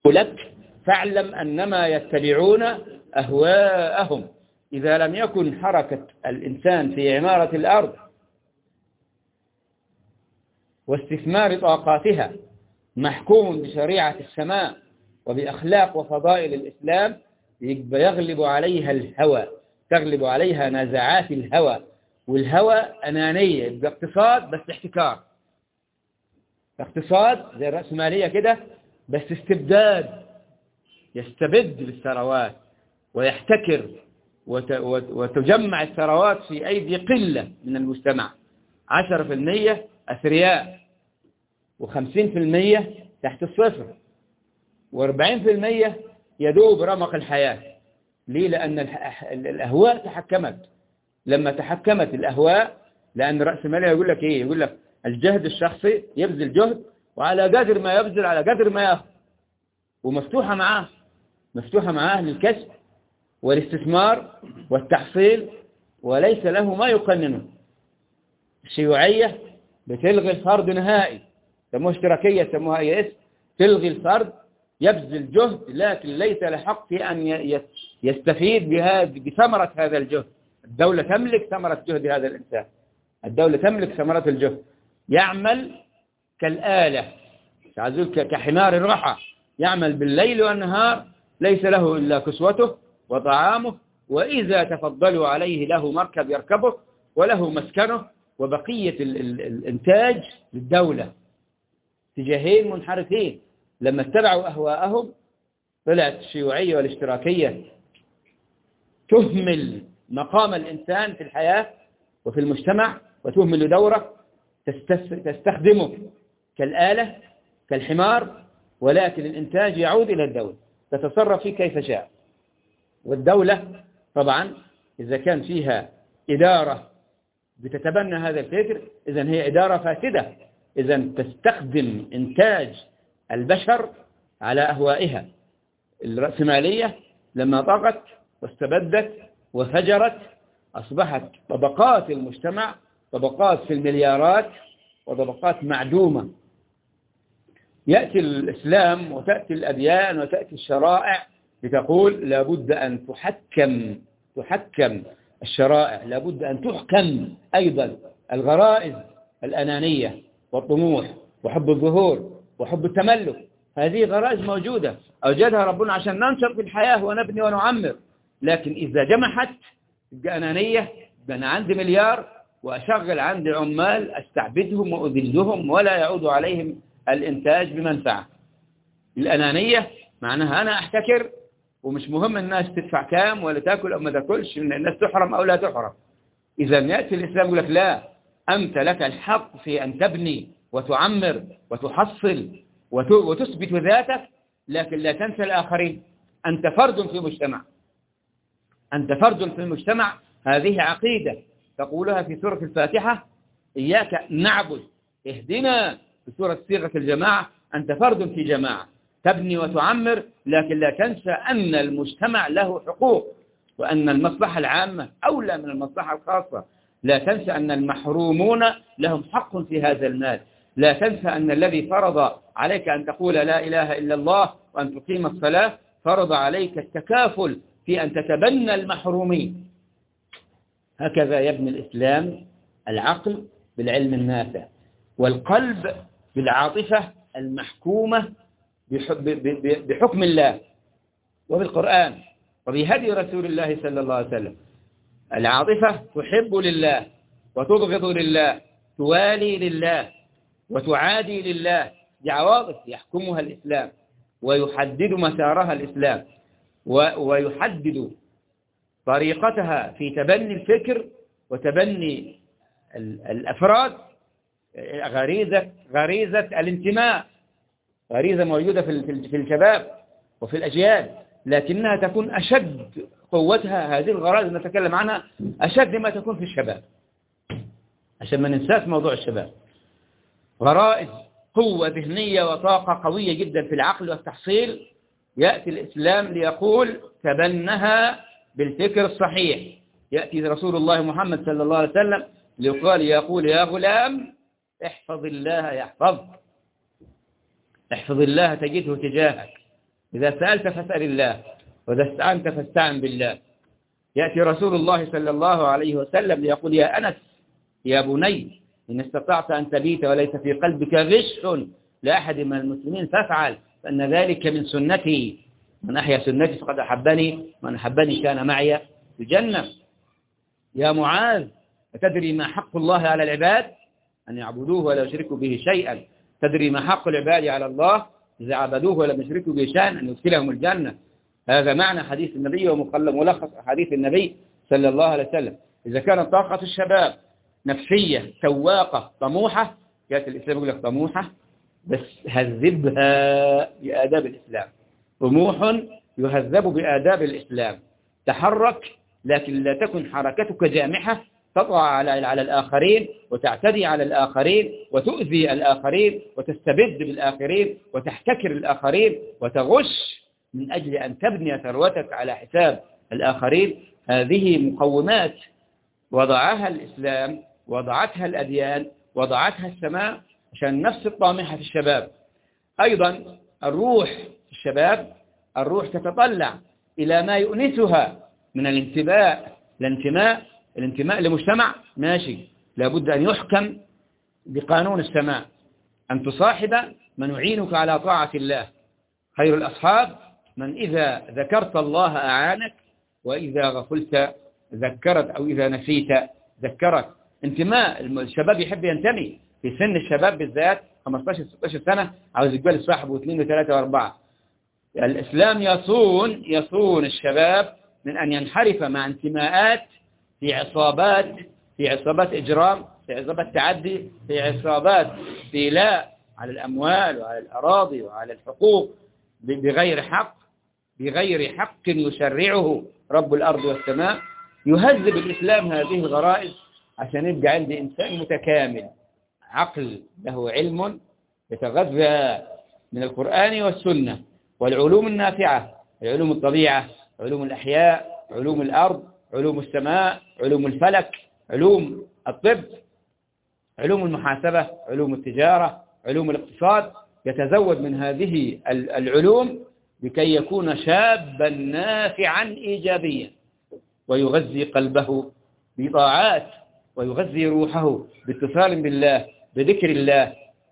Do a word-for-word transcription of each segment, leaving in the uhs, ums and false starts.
لك فاعلم أنما يتبعون أهواءهم. إذا لم يكن حركة الإنسان في عمارة الأرض واستثمار طاقاتها محكوم بشريعة السماء وبأخلاق وفضائل الإسلام، يغلب عليها الهوى، تغلب عليها نزعات الهوى، والهوى أنانية. يبقى اقتصاد بس احتكار، اقتصاد زي الرأسمالية كده بس استبداد، يستبد بالثروات ويحتكر وتجمع الثروات في أيدي قلة من المجتمع، عشرة في المية أثرياء وخمسين في المية تحت الصفر واربعين في المية يدوب رمق الحياة. ليه؟ لأن الأهواء تحكمت. لما تحكمت الأهواء، لأن رأس المال يقول لك إيه؟ يقول لك الجهد الشخصي يبذل جهد وعلى قدر ما يبذل على قدر ما يأخذ، ومفتوحة معاه، مفتوحة معاه للكسب والاستثمار والتحصيل، وليس له ما يقننه. الشيوعية بتلغي الفرد نهائي، سموها اشتراكية، سموها اي اس، تلغي الفرد، يبذل جهد لكن ليس له حق في أن يستفيد بثمرة هذا الجهد. الدولة تملك ثمرة جهد هذا الإنسان، الدولة تملك ثمرة الجهد، يعمل كالآلة، كحمار الرحى، يعمل بالليل والنهار، ليس له إلا كسوته وطعامه، وإذا تفضلوا عليه له مركب يركبه وله مسكنه، وبقية ال ال الإنتاج للدولة. اتجاهين منحرفين. لما اتبعوا أهواءهم طلعت الشيوعية والاشتراكية تهمل مقام الإنسان في الحياة وفي المجتمع وتهمل دوره، تستخدمه كالآلة كالحمار، ولكن الإنتاج يعود إلى الدولة تتصرف فيه كيف شاء. والدولة طبعا إذا كان فيها إدارة بتتبنى هذا الفكر، إذن هي إدارة فاسدة، إذن تستخدم إنتاج البشر على أهوائها. الرأسمالية لما طغت واستبدت وفجرت أصبحت طبقات المجتمع طبقات في المليارات وطبقات معدومة. يأتي الإسلام وتأتي الأديان وتأتي الشرائع لتقول لابد أن تحكم تحكم الشرائع، لابد أن تحكم أيضا الغرائز الأنانية والطموح وحب الظهور وحب التملك. هذه غرائز موجودة أوجدها ربنا عشان ننشط في الحياة ونبني ونعمر، لكن إذا جمحت تبقى أنانية. أنا عندي مليار وأشغل عندي عمال أستعبدهم وأذلهم ولا يعود عليهم الإنتاج بمنفعة. الأنانية معناها أنا أحتكر ومش مهم الناس تدفع كام ولا تأكل أو ما تأكلش، الناس تحرم أو لا تحرم. إذا يأتي الإسلام يقول لك لا، أنت لك الحق في أن تبني وتعمر وتحصل وتثبت ذاتك، لكن لا تنسى الآخرين. أنت فرد في مجتمع، أنت فرد في المجتمع. هذه عقيدة تقولها في سورة الفاتحة، إياك نعبد اهدنا، في سورة صيغة الجماعة. أنت فرد في جماعة تبني وتعمر، لكن لا تنسى أن المجتمع له حقوق وأن المصلحة العامة أولى من المصلحة الخاصة. لا تنسى أن المحرومون لهم حق في هذا المال. لا تنسى أن الذي فرض عليك أن تقول لا إله إلا الله وأن تقيم الصلاة فرض عليك التكافل في أن تتبنى المحرومين. هكذا يبني الإسلام العقل بالعلم النافع، والقلب بالعاطفة المحكومة بحكم الله وبالقرآن وبهدي رسول الله صلى الله عليه وسلم. العاطفة تحب لله وتبغض لله، توالي لله وتعادي لله. دي عواطف يحكمها الإسلام ويحدد مسارها الإسلام ويحدد طريقتها في تبني الفكر وتبني الأفراد. غريزة غريزة الانتماء، غريزة موجودة في الشباب وفي الأجيال، لكنها تكون أشد قوتها، هذه الغرائز نتكلم عنها أشد ما تكون في الشباب، عشان ما ننساش موضوع الشباب. غرائز قوة ذهنية وطاقة قوية جدا في العقل والتحصيل. يأتي الإسلام ليقول تبنها بالفكر الصحيح. يأتي رسول الله محمد صلى الله عليه وسلم ليقال يقول يا غلام احفظ الله يحفظك، احفظ الله تجده تجاهك، إذا سألت فاسأل الله، وإذا استعنت فاستعن بالله. يأتي رسول الله صلى الله عليه وسلم ليقول يا أنس يا بني إن استطعت أن تبيت وليس في قلبك غش لأحد من المسلمين فافعل، فإن ذلك من سنتي، من أحيا سنتي فقد أحبني، من أحبني كان معي في الجنة. يا معاذ أتدري ما حق الله على العباد؟ أن يعبدوه ولا يشركوا به شيئا. تدري ما حق العباد على الله إذا عبدوه ولم يشركوا به شيئا؟ أن يدخلهم الجنة. هذا معنى حديث النبي وملخص حديث النبي صلى الله عليه وسلم. إذا كانت طاقة الشباب نفسية سواقة طموحة، يأتي الإسلام يقول لك طموحة بس هذبها بآداب الإسلام. طموح يهذب بآداب الإسلام. تحرك لكن لا تكن حركتك جامحة تطغى على على الآخرين وتعتدي على الآخرين وتؤذي الآخرين وتستبد بالآخرين وتحتكر الآخرين وتغش من أجل أن تبني ثروتك على حساب الآخرين. هذه مقومات وضعها الإسلام، وضعتها الأديان، وضعتها السماء عشان نفس الطامحة في الشباب. أيضا الروح في الشباب، الروح تتطلع إلى ما يؤنسها من الانتماء الانتماء الانتماء لمجتمع ماشي، لابد أن يحكم بقانون السماء، أن تصاحب من يعينك على طاعة الله. خير الأصحاب من إذا ذكرت الله أعانك، وإذا غفلت ذكرت، أو إذا نسيت ذكرت. انتماء الشباب يحب ينتمي في سن الشباب بالذات خمسة عشر ستة عشر سنة، عاوز يقبل صاحبه واثنين وثلاثة وأربعة. الإسلام يصون يصون الشباب من أن ينحرف مع انتماءات في عصابات في عصابات إجرام، في عصابات تعدي، في عصابات استيلاء على الأموال وعلى الأراضي وعلى الحقوق بغير حق بغير حق يشرعه رب الأرض والسماء. يهذب الإسلام هذه الغرائز عشان يبقى عندي إنسان متكامل، عقل له علم يتغذى من القرآن والسنة والعلوم النافعة، علوم الطبيعة، علوم الأحياء، علوم الأرض، علوم السماء، علوم الفلك، علوم الطب، علوم المحاسبة، علوم التجارة، علوم الاقتصاد. يتزود من هذه العلوم لكي يكون شابا نافعا إيجابيا، ويغذي قلبه بطاعات، ويغذي روحه باتصال بالله، بذكر الله،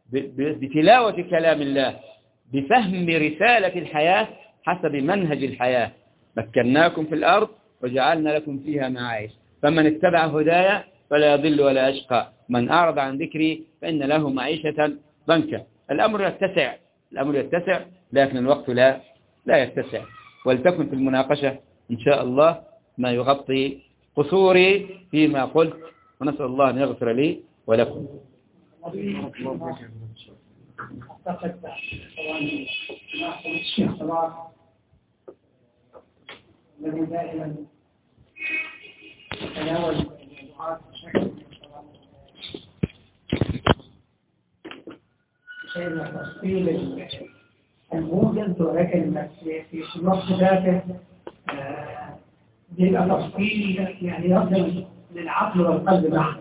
بتلاوة كلام الله، بفهم رسالة الحياة حسب منهج الحياة. مكناكم في الأرض وجعلنا لكم فيها معايش، فمن اتبع هدايا فلا يضل ولا يشقى، من أعرض عن ذكري فإن له معيشة ضنكا. الأمر يتسع الأمر يتسع لكن الوقت لا لا يتسع. ولتكن في المناقشة إن شاء الله ما يغطي قصوري فيما قلت، ونسأل الله أن يغفر لي ولكم. أعتقد طبعا الشيخ صلاح الذي دائما يتناول الموضوعات بشكل شيء من التفصيل الموجز، ولكن في الوقت ذاته بيبقى تفصيل يعني يصل للعقل والقلب معا.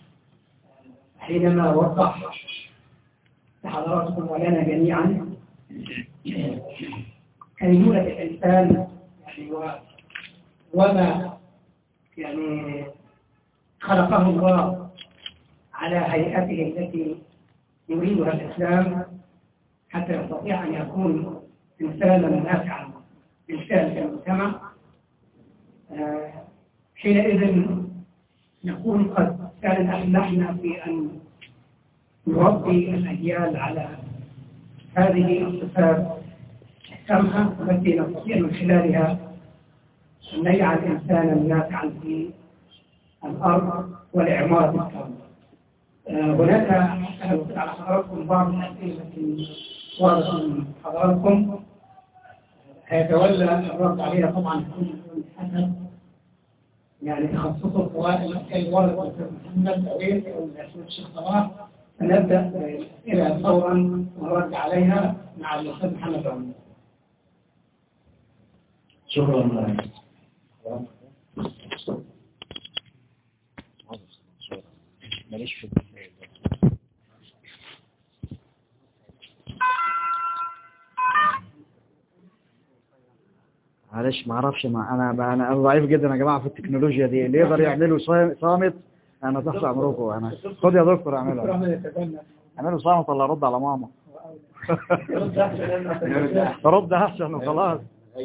حينما وضح لحضراتكم ولنا جميعا كينونة الإنسان يعني وما يعني خلقه الله على هيئته التي يريدها الإسلام حتى يستطيع أن يكون إنسانا نافعا إنسان في المجتمع. حينئذ نكون قد كان أفلحنا في أن نربي الأجيال على هذه الصفات السامحة التي نستطيع من خلالها أن نجعل إنسانا نافعا في الأرض والإعمار في الكون. هناك أسأل على حضراتكم بعض الأسئلة التي وردت من حضراتكم هيتولى الرد عليها طبعا كل حسب يعني تخصصه، سواء الأسئلة وردت الأستاذ محمد أويس أو الأستاذ الشيخ صلاح. فنبدأ بالأسئلة فورا ونرد عليها مع الأستاذ محمد أويس. شكرا. ماليش في معلش ما اعرفش، ما انا انا ضعيف جدا يا جماعه في التكنولوجيا دي، اللي يقدر يعملوا صامت انا تحت امركم. انا خد يا دكتور اعملها، اعملوا صامت ولا رد على ماما. رد احسن وخلاص.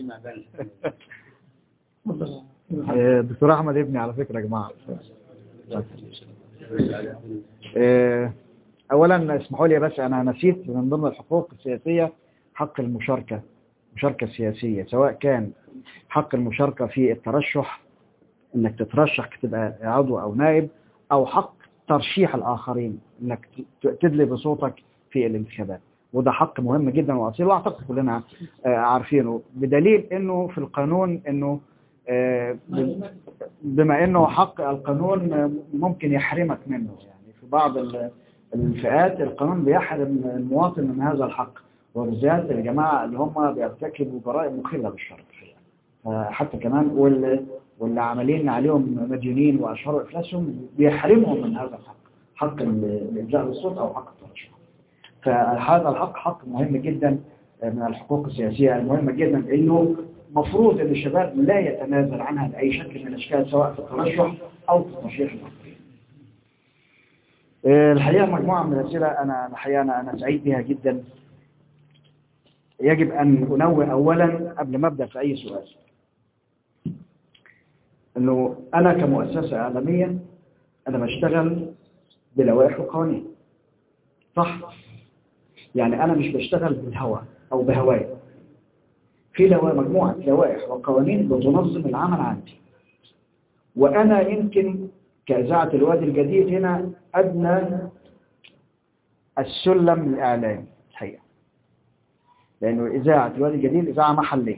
دكتور احمد ابني على فكره يا جماعه. اولا اسمحوا لي بس، انا نسيت من ضمن الحقوق السياسيه حق المشاركه، المشاركه السياسيه، سواء كان حق المشاركه في الترشح انك تترشح تبقى عضو او نائب، او حق ترشيح الاخرين انك تدلي بصوتك في الانتخابات، وده حق مهم جدا واصيل، واعتقد كلنا عارفينه، بدليل انه في القانون انه بما انه حق القانون ممكن يحرمك منه، يعني في بعض الفئات القانون بيحرم المواطن من هذا الحق، وبالذات الجماعه اللي هم بيرتكبوا جرائم مخله بالشرع، حتى كمان واللي عاملين عليهم مديونين واشهروا افلاسهم بيحرمهم من هذا الحق، حق الالجاء بالصوت او حق الترشح. فهذا الحق حق مهم جدا من الحقوق السياسيه المهمه جدا، انه مفروض ان الشباب لا يتنازل عنها باي شكل من الاشكال، سواء في الترشح او في الترشيح الاخرين. الحقيقه مجموعه من الاسئله انا الحقيقه انا انا سعيد بها جدا. يجب ان انوه اولا قبل ما ابدا في اي سؤال انه انا كمؤسسه اعلاميه انا بشتغل بلوائح وقوانين، صح؟ يعني انا مش بشتغل بالهوى او بهواي، في لوائح، مجموعه لوائح وقوانين بتنظم العمل عندي، وانا يمكن كاذاعه الوادي الجديد هنا ادنى السلم الاعلامي الحقيقه، لانه اذاعه الوادي الجديد اذاعه محليه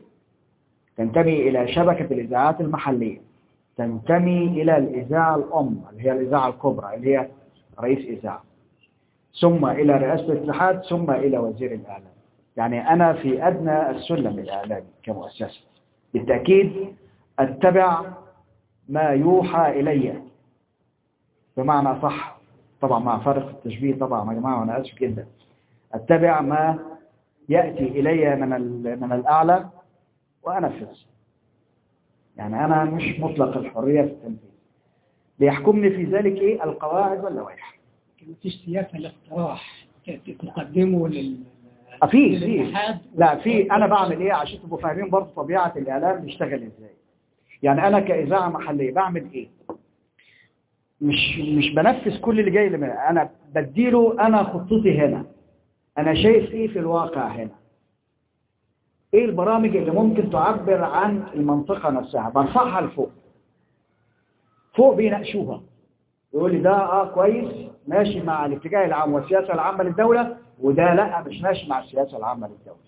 تنتمي إلى شبكة الإذاعات المحلية، تنتمي إلى الإذاعة الأم اللي هي الإذاعة الكبرى اللي هي رئيس إذاعة، ثم إلى رئاسة الاتحاد، ثم إلى وزير الإعلام. يعني أنا في أدنى السلم الإعلامي كمؤسسة، بالتأكيد أتبع ما يوحى إلي، بمعنى صح طبعا مع فرق التشبيه طبعا يا جماعة وأنا آسف جدا، أتبع ما يأتي إلي من من الأعلى وأنفذ. يعني أنا مش مطلق الحرية في التنفيذ، بيحكمني في ذلك إيه؟ القواعد واللوائح. مفيش سياسة الاقتراح تقدمه لل في في لا في أنا بعمل إيه عشان تبقوا فاهمين برضه طبيعة الإعلام بيشتغل إزاي. يعني أنا كإذاعة محلية بعمل إيه؟ مش مش بنفذ كل اللي جاي لي، أنا بديله أنا خطتي هنا، أنا شايف إيه في الواقع هنا، ايه البرامج اللي ممكن تعبر عن المنطقة نفسها، برفعها لفوق، فوق بيناقشوها، يقول لي ده اه كويس ماشي مع الاتجاه العام والسياسة العامة للدولة، وده لا مش ماشي مع السياسة العامة للدولة،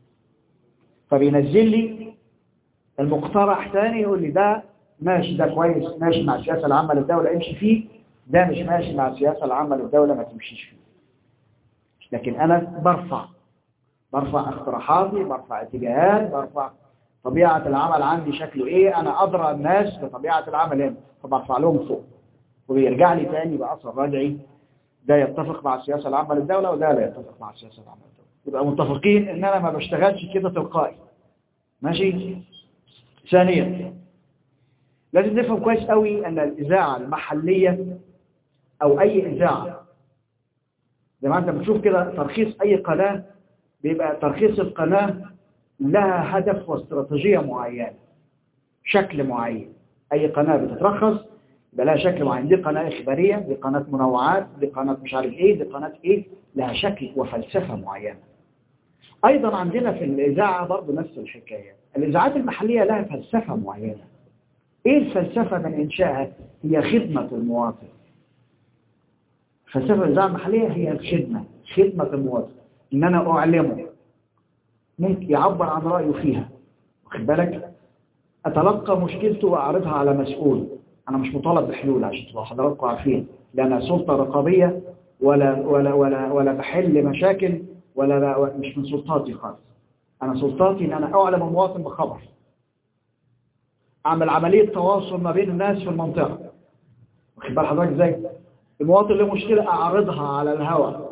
فبينزل لي المقترح ثاني يقول لي ده ماشي، ده كويس ماشي مع السياسة العامة للدولة امشي فيه، ده مش ماشي مع السياسة العامة للدولة ما تمشيش فيه. لكن انا برفع برفع اقتراحاتي، برفع اتجاهات، برفع طبيعة العمل عندي شكله ايه، انا ادرى الناس بطبيعة العمل هنا، فبرفع لهم فوق، وبيرجع لي تاني بأثر رجعي، ده يتفق مع السياسة العامة للدولة وده لا يتفق مع السياسة العامة للدولة، يبقى متفقين ان انا ما بشتغلش كده تلقائي. ماشي. ثانيا لازم نفهم كويس قوي ان الاذاعة المحلية او اي اذاعة، زي ما انت بتشوف كده ترخيص اي قناة، بيبقى ترخيص القناة لها هدف واستراتيجية معينة، شكل معين. أي قناة بتترخص يبقى لها شكل معين، دي قناة إخبارية، دي قناة منوعات، دي قناة مش عارف إيه، دي قناة إيه، لها شكل وفلسفة معينة. أيضا عندنا في الإذاعة برضو نفس الحكاية، الإذاعات المحلية لها فلسفة معينة. إيه الفلسفة من إنشائها؟ هي خدمة المواطن. فلسفة الإذاعة المحلية هي الخدمة، خدمة المواطن، إن أنا أعلمه ممكن يعبر عن رأيه فيها، واخد بالك، أتلقى مشكلته وأعرضها على مسؤول. أنا مش مطالب بحلول عشان تبقوا حضراتكم عارفين، لا أنا سلطة رقابية ولا ولا ولا ولا بحل مشاكل، ولا مش من سلطاتي خالص. أنا سلطاتي إن أنا أعلم المواطن بخبر، أعمل عملية تواصل ما بين الناس في المنطقة، واخد بال حضرتك إزاي؟ المواطن له مشكلة أعرضها على الهواء،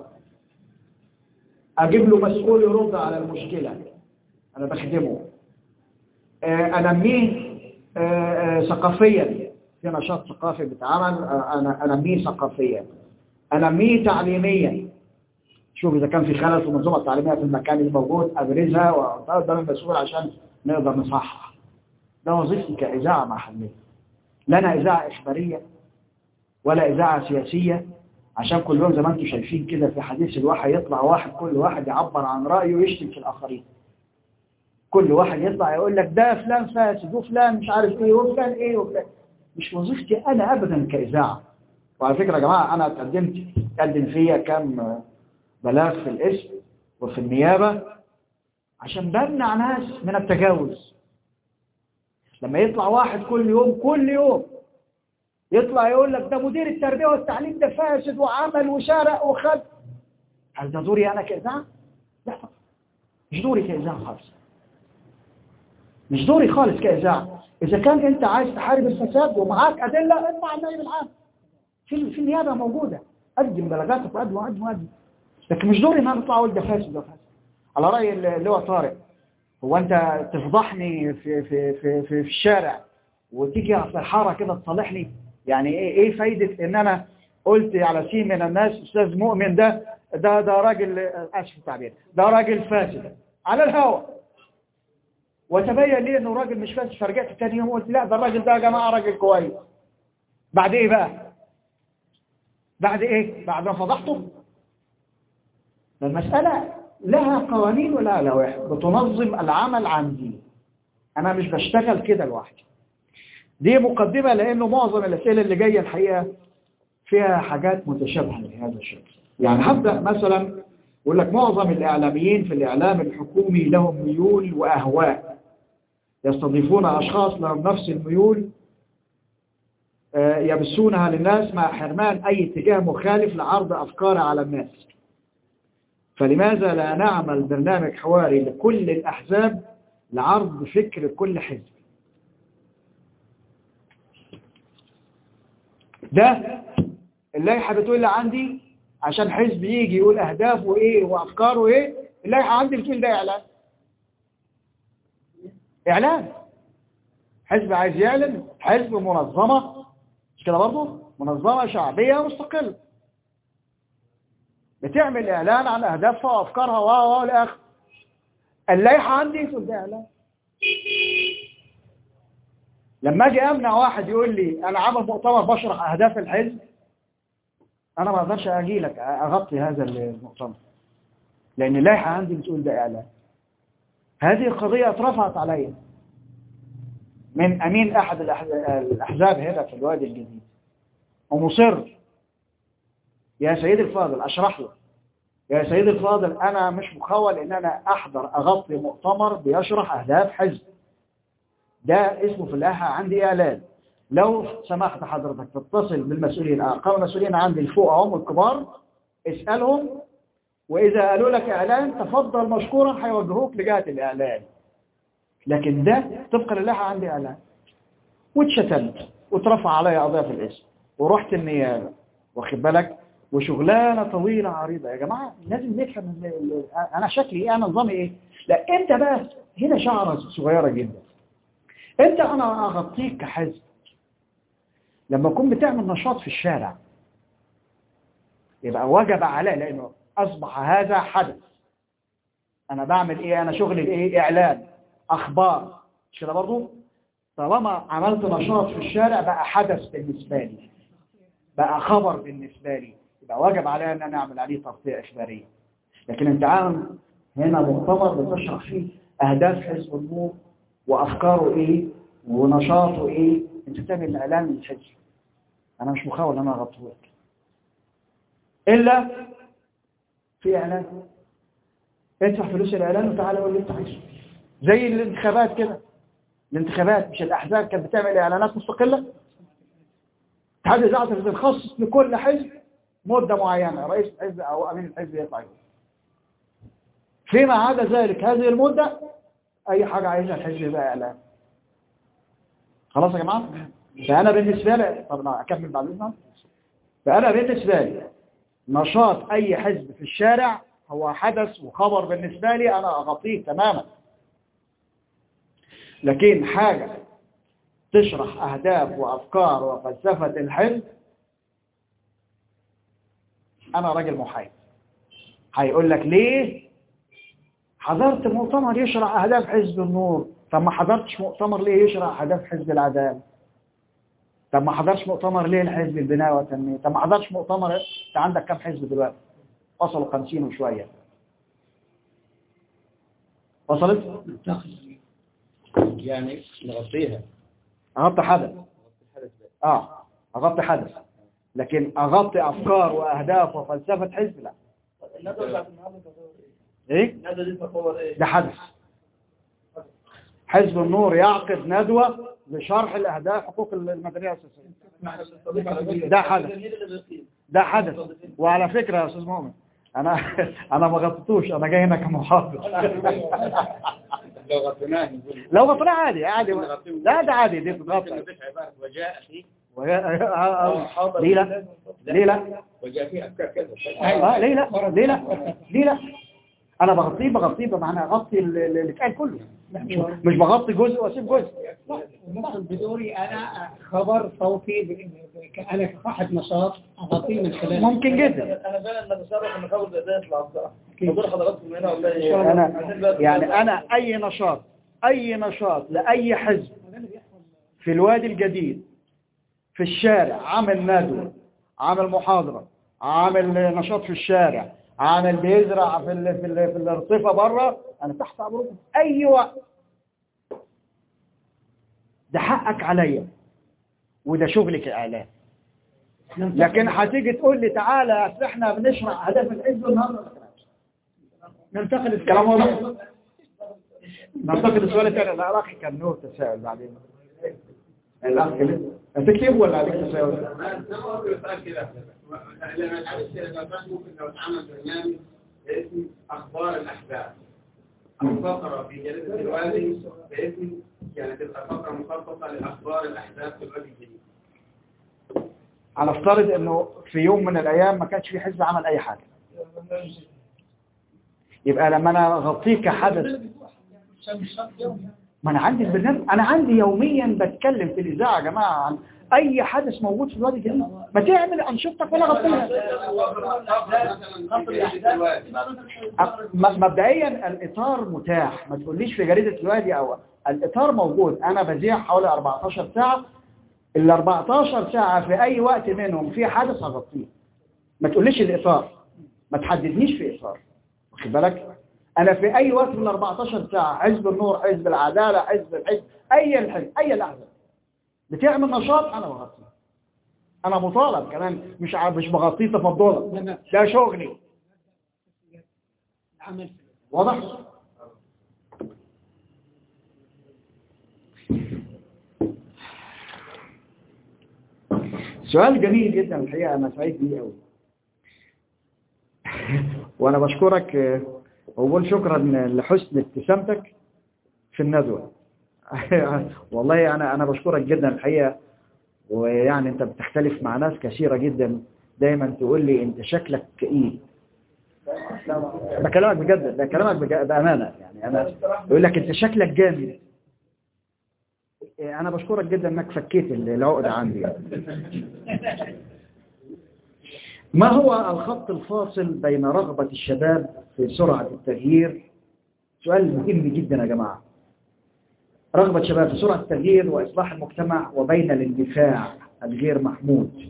أجيب له مسؤول يرد على المشكلة، أنا بخدمه. أنميه ثقافيا، في نشاط ثقافي بيتعمل أنا أنميه ثقافيا، أنميه تعليميا. شوف إذا كان في خلل في المنظومة التعليمية في المكان اللي موجود أبرزها وقدام المسؤول عشان نقدر نصحح. ده وظيفتي كإذاعة محلية، لنا إذاعة إخبارية ولا إذاعة سياسية عشان كل يوم زي ما انتم شايفين كده في حديث الوحي يطلع واحد كل واحد يعبر عن رأيه ويشتم في الآخرين. كل واحد يطلع يقول لك ده فلان فاسد وفلان مش عارف ايه وفلان ايه وفلان. مش وظيفتي أنا أبدا كإذاعة. وعلى فكرة يا جماعة أنا قدمت قدم فيا كم بلاغ في الاسم وفي النيابة عشان بمنع ناس من التجاوز. لما يطلع واحد كل يوم كل يوم يطلع يقول لك ده مدير التربية والتعليم ده فاسد وعمل وسرق وخد، هل ده دوري أنا كإذاعة؟ لا، مش دوري كإذاعة خالص، مش دوري خالص كإذاعة. إذا كان أنت عايز تحارب الفساد ومعاك أدلة اطلع النائب العام في في النيابة موجودة، قدم بلاغاتك وقدم وقدم وقدم. لكن مش دوري ان انا اطلع اقول ده فاسد ده فاسد. على راي اللي هو طارق، هو انت تفضحني في في في في, في الشارع وتيجي على الحاره كده تصالحني؟ يعني ايه ايه فايده ان انا قلت على سين من الناس استاذ مؤمن ده ده ده راجل اسف التعبير ده راجل فاسد على الهوا، وتبين لي انه راجل مش فاسد، فرجعت ثاني يوم قلت لا ده الراجل ده يا جماعه راجل كويس. بعد ايه بقى؟ بعد ايه؟ بعد ما فضحته؟ المسألة لها قوانين ولا لوائح بتنظم العمل عندي. أنا مش بشتغل كده لوحدي. دي مقدمة لأنه معظم الأسئلة اللي جاية الحقيقة فيها حاجات متشابهة لهذا الشكل. يعني هبدأ مثلا يقول لك معظم الإعلاميين في الإعلام الحكومي لهم ميول وأهواء، يستضيفون أشخاص لهم نفس الميول يبثونها للناس مع حرمان أي اتجاه مخالف لعرض أفكار على الناس. فلماذا لا نعمل برنامج حواري لكل الأحزاب لعرض فكر كل حزب؟ ده اللائحة بتقول لي عندي عشان حزب يجي يقول أهدافه إيه وأفكاره إيه، اللائحة عندي بتقول ده إعلان. إعلان حزب عايز يعلن، حزب منظمة مش كده برضه؟ منظمة شعبية مستقلة بتعمل إعلان عن أهدافها وأفكارها و و الآخر. اللائحة عندي تقول ده إعلان. لما أجي أمنع واحد يقول لي أنا عامل مؤتمر بشرح أهداف الحزب، أنا ما أقدرش أجي لك أغطي هذا المؤتمر لأن اللائحة عندي بتقول ده إعلان. هذه القضية اترفعت علي من أمين أحد الأحزاب هنا في الوادي الجديد، ومصر يا سيدي الفاضل أشرح له، يا سيدي الفاضل أنا مش مخول إن أنا أحضر أغطي مؤتمر بيشرح أهداف حزب، ده اسمه في اللائحة عندي إعلان. لو سمحت حضرتك تتصل بالمسؤولين، أرقام المسؤولين عندي الفوق هم الكبار، اسألهم، وإذا قالوا لك إعلان تفضل مشكورا هيوجهوك لجهة الإعلان. لكن ده طبقا للائحة عندي إعلان. واتشتمت واترفع علي قضية في الاسم ورحت النيابة، واخد بالك، وشغلانة طويلة عريضة. يا جماعة لازم نفهم أنا شكلي إيه، أنا نظامي إيه. لا أنت بقى هنا شعرة صغيرة جدا. أنت أنا أغطيك كحزب لما أكون بتعمل نشاط في الشارع يبقى وجب علي، لأنه أصبح هذا حدث. أنا بعمل إيه؟ أنا شغلي إيه؟ إعلان، أخبار، مش كده برضو؟ طالما عملت نشاط في الشارع بقى حدث بالنسبة لي، بقى خبر بالنسبة لي، يبقى واجب علينا أن نعمل عليه تغطية إخبارية. لكن أنت عامل هنا مؤتمر بتشرح فيه أهداف حزب النور وأفكاره إيه ونشاطه إيه، أنت بتعمل إعلان للحزب. أنا مش مخاول أن أنا أغطيه إلا في إعلان. ادفع فلوس الإعلان وتعالى قول لي أنت عايزه. زي الانتخابات كده، الانتخابات مش الأحزاب كانت بتعمل إعلانات مستقلة؟ اتحاد الإذاعة بتخصص لكل حزب مدة معينة، رئيس الحزب أو أمين الحزب يطلع يقول. فيما عدا ذلك هذه المدة أي حاجة عايزها الحزب يبقى إعلان. خلاص يا جماعة؟ فأنا بالنسبة لي، طب أكمل بعد إذنك. فأنا بالنسبة لي نشاط أي حزب في الشارع هو حدث وخبر بالنسبة لي، أنا أغطيه تماما. لكن حاجة تشرح أهداف وأفكار وفلسفة الحزب، أنا راجل محايد. هيقول لك ليه حضرت مؤتمر يشرح أهداف حزب النور؟ طب ما حضرتش مؤتمر ليه يشرح أهداف حزب العدالة؟ طب ما حضرتش مؤتمر ليه الحزب البناء والتنمية؟ طب ما حضرتش مؤتمر، انت عندك كم حزب دلوقتي؟ وصلوا خمسين وشوية. وصلت؟ يعني نغطيها. أغطي حدث. آه أغطي حدث، لكن أغطي أفكار وأهداف وفلسفة حزب لا. إيه؟ ده حدث. حزب النور يعقد ندوة لشرح الأهداف حقوق المدنية الأساسية. ده حدث. ده حدث. وعلى فكرة يا أستاذ مؤمن، أنا أنا ما غطيتوش، أنا جاي هنا كمحاضر. لو غطيناه لو غطيناه عادي عادي. لا ده عادي، دي تتغطى. وجاء فيه ليه لا؟ ليه لا؟ وجاء فيه أفكار كذا. آه ليه لا؟ ليه لا؟ ليه لا؟ أنا بغطيه بغطيه بمعنى أغطي اللي اتقال كله، مش بغطي جزء وأسيب جزء. المقصد بدوري أنا خبر صوتي، أنا كصاحب نشاط أغطيه من خلال. ممكن جدا. أنا فعلا نتصرف إن خبر زي ده يطلع بصراحة. بدور حضراتكم هنا ولا أنا يعني أنا أي نشاط أي نشاط لأي حزب في الوادي الجديد، في الشارع، عامل ندوة، عامل محاضرة، عامل نشاط في الشارع، عامل بيزرع في ال في ال في الارصفة بره، أنا تحت أمركم أي وقت. ده حقك عليا وده شغلك كإعلام. لكن هتيجي تقول لي تعالى أصل إحنا بنشرح أهداف الحزب النهارده، ننتقل الكلام واضح. ننتقل السؤال الثاني. لا أخي كان له تساؤل بعدين. الأخ كده هتكتب ولا عليك تساؤل؟ أنا أقول السؤال كده، لما الحديث لما فات ممكن لو اتعمل برنامج باسم أخبار الأحداث أو فقرة في جريدة الوادي باسم يعني تبقى فقرة مخصصة لأخبار الأحداث في الوادي الجديد. على افترض إنه في يوم من الأيام ما كانش في حزب عمل أي حاجة، يبقى لما أنا أغطيه كحدث، ما أنا عندي البرنامج، أنا عندي يوميا بتكلم في الإذاعة يا جماعة عن أي حدث موجود في الوادي الجديد. ما تعمل أنشطتك ولا غطيها. مبدئيا الإطار متاح، ما تقوليش في جريدة الوادي أو الإطار موجود. أنا بذيع حوالي أربعتاشر ساعة، ال أربعتاشر ساعة في أي وقت منهم في حدث هغطيه. ما تقوليش الإطار، ما تحددنيش في إطار، واخد بالك؟ أنا في أي وقت من أربعتاشر ساعة حزب النور، حزب العدالة، حزب الحزب، أي الحزب، أي الأحزاب بتعمل نشاط أنا بغطيه. أنا مطالب كمان، مش مش بغطيه تفضلا، ده شغلي. واضح؟ سؤال جميل جدا الحقيقة، أنا سعيد بيه قوي. وأنا بشكرك وبقول شكرا لحسن ابتسامتك في الندوة. والله أنا أنا بشكرك جدا الحقيقة. ويعني أنت بتختلف مع ناس كثيرة جدا، دايما تقول لي أنت شكلك كئيب. بكلمك بجد، بكلمك بأمانة، يعني أنا بقول لك أنت شكلك جامد. أنا بشكرك جدا أنك فكيت العقدة عندي. ما هو الخط الفاصل بين رغبة الشباب في سرعة التغيير؟ سؤال مهم جدا يا جماعة. رغبة الشباب في سرعة التغيير وإصلاح المجتمع وبين الاندفاع الغير محمود.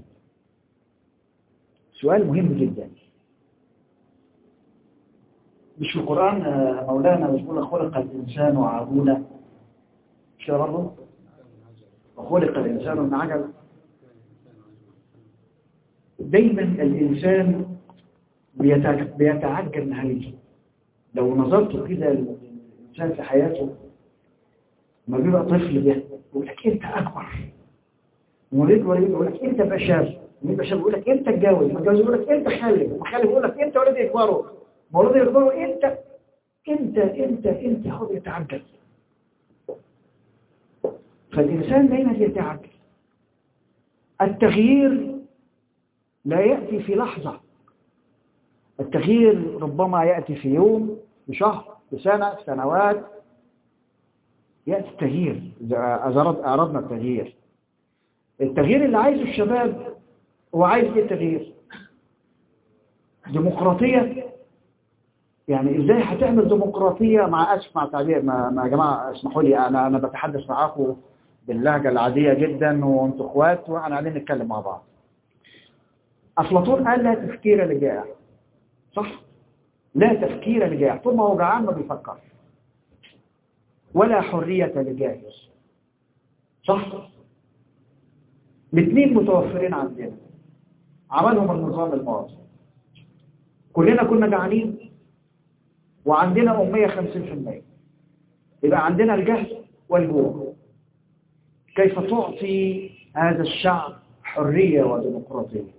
سؤال مهم جدا. مش في القرآن مولانا بيقول خلق الإنسان عجولا؟ مش كده برضه؟ وخلق الإنسان من عجل. دايما الإنسان بيتعجل نهايته. لو نظرت كده الإنسان في حياته، ما بيبقى طفل بيقول لك أنت أكبر، مريض وليد يقول لك أنت بشاب، مريض بشاب يقول لك أنت اتجوز، متجوز يقول لك أنت خالف، مخالف يقول لك أنت ولد يكبروا، مولود يكبروا أنت أنت أنت أنت هو يتعجل. فالإنسان دايما يتعجل. التغيير لا يأتي في لحظة، التغيير ربما يأتي في يوم، في شهر، في سنة، سنوات. يأتي التغيير إذا أردنا التغيير. التغيير اللي عايزه الشباب هو عايز ايه التغيير؟ ديمقراطية. يعني ازاي هتعمل ديمقراطية؟ مع اسف مع تعبير ما, ما يا جماعة اسمحوا لي، انا انا بتحدث معاكم باللهجة العادية جدا وانتوا اخوات واحنا قاعدين نتكلم مع بعض. افلاطون قال لا تفكير لجائع، صح؟ لا تفكير لجائع، طول ما هو جعان ما بيفكر. ولا حرية لجاهز، صح؟ الاثنين متوفرين عندنا. عملهم النظام الماضي. كلنا كنا جعانين وعندنا أمية خمسين في المية. يبقى عندنا الجهل والجوع. كيف تعطي هذا الشعب حرية وديمقراطية؟